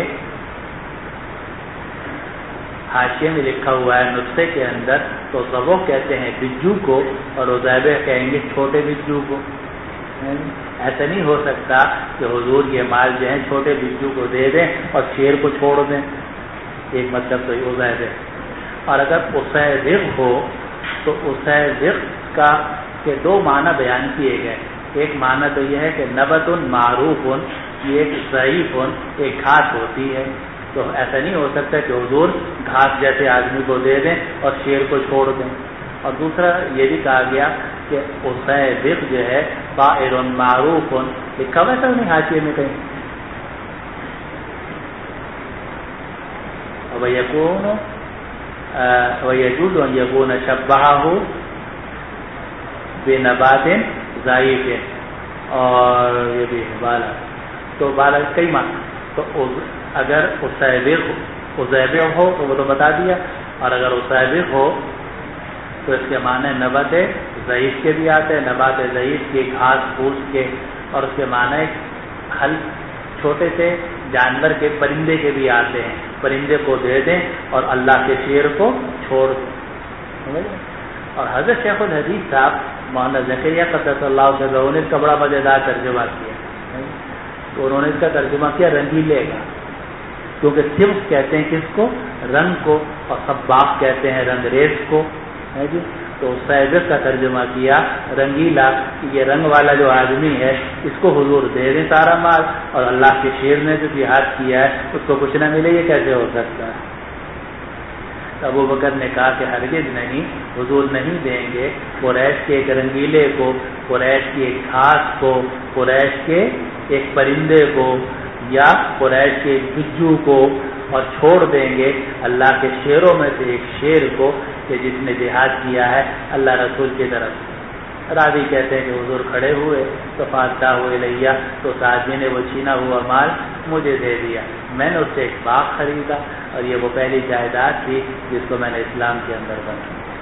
حاشیے میں لکھا ہوا ہے نسخے کے اندر, تو ضبو کہتے ہیں بجو کو اور عزیبع کہیں گے چھوٹے بجو کو. ایسا نہیں ہو سکتا کہ حضور یہ مال جو ہے چھوٹے بچوں کو دے دیں اور شیر کو چھوڑ دیں. ایک مطلب تو یہ عزیز ہے. اور اگر اسیرق ہو تو اسیرق کا کے دو معنی بیان کیے گئے. ایک معنی تو یہ ہے کہ نبت معروف یہ ایک ضعیف ایک گھاس ہوتی ہے، تو ایسا نہیں ہو سکتا کہ حضور گھاس جیسے آدمی کو دے دیں اور شیر کو چھوڑ دیں. اور دوسرا یہ بھی کہا گیا کہ اسیرق جو ہے طائر معروف لکھا ہوا نہیں حاشیے میں کہیں. وَيَجُوزُ أَن يَكُونَ شَبَّهَهُ بِنَبَاتٍ ضعیف ہے. اور یہ بھی بالا تو بالا کئی معنی. تو اگر اسیرق ہو تو وہ تو بتا دیا، اور اگر اسیرق ہو تو اس کے معنی نبات ضعیف کے بھی آتے ہیں، نبات ضعیف کے گھاس پھوس کے، اور اس کے معنی پھل چھوٹے سے جانور کے پرندے کے بھی آتے ہیں. پرندے کو دے دیں اور اللہ کے شیر کو چھوڑ دیں. اور حضرت شیخ الحدیث صاحب مولانا زکریا قدس اللہ علیہ نے اس کا بڑا مزیدار ترجمہ کیا. تو انہوں نے اس کا ترجمہ کیا رنگیلے کا، کیونکہ صرف کہتے ہیں کس کو؟ رنگ کو، اور سباق کہتے ہیں رنگ ریز کو ہے جی. تو سیدت کا ترجمہ کیا رنگیلا، یہ رنگ والا جو آدمی ہے اس کو حضور دے دیں سارا مال، اور اللہ کے شیر نے جو جہاد کیا ہے اس کو کچھ نہ ملے. یہ کیسے ہو سکتا ہے؟ ابو بکر نے کہا کہ ہرگز نہیں، حضور نہیں دیں گے قریش کے ایک رنگیلے کو، قریش کی ایک گھاس کو، قریش کے ایک پرندے کو، یا قریش کے ایک بجو کو، اور چھوڑ دیں گے اللہ کے شیروں میں سے ایک شیر کو کہ جس نے جہاد کیا ہے اللہ رسول کی طرف. راوی کہتے ہیں کہ حضور کھڑے ہوئے تو فاتح ہوئے لیا، تو ساتھی نے وہ چھینا ہوا مال مجھے دے دیا. میں نے اس سے ایک باغ خریدا، اور یہ وہ پہلی جائیداد تھی جس کو میں نے اسلام کے اندر بنایا.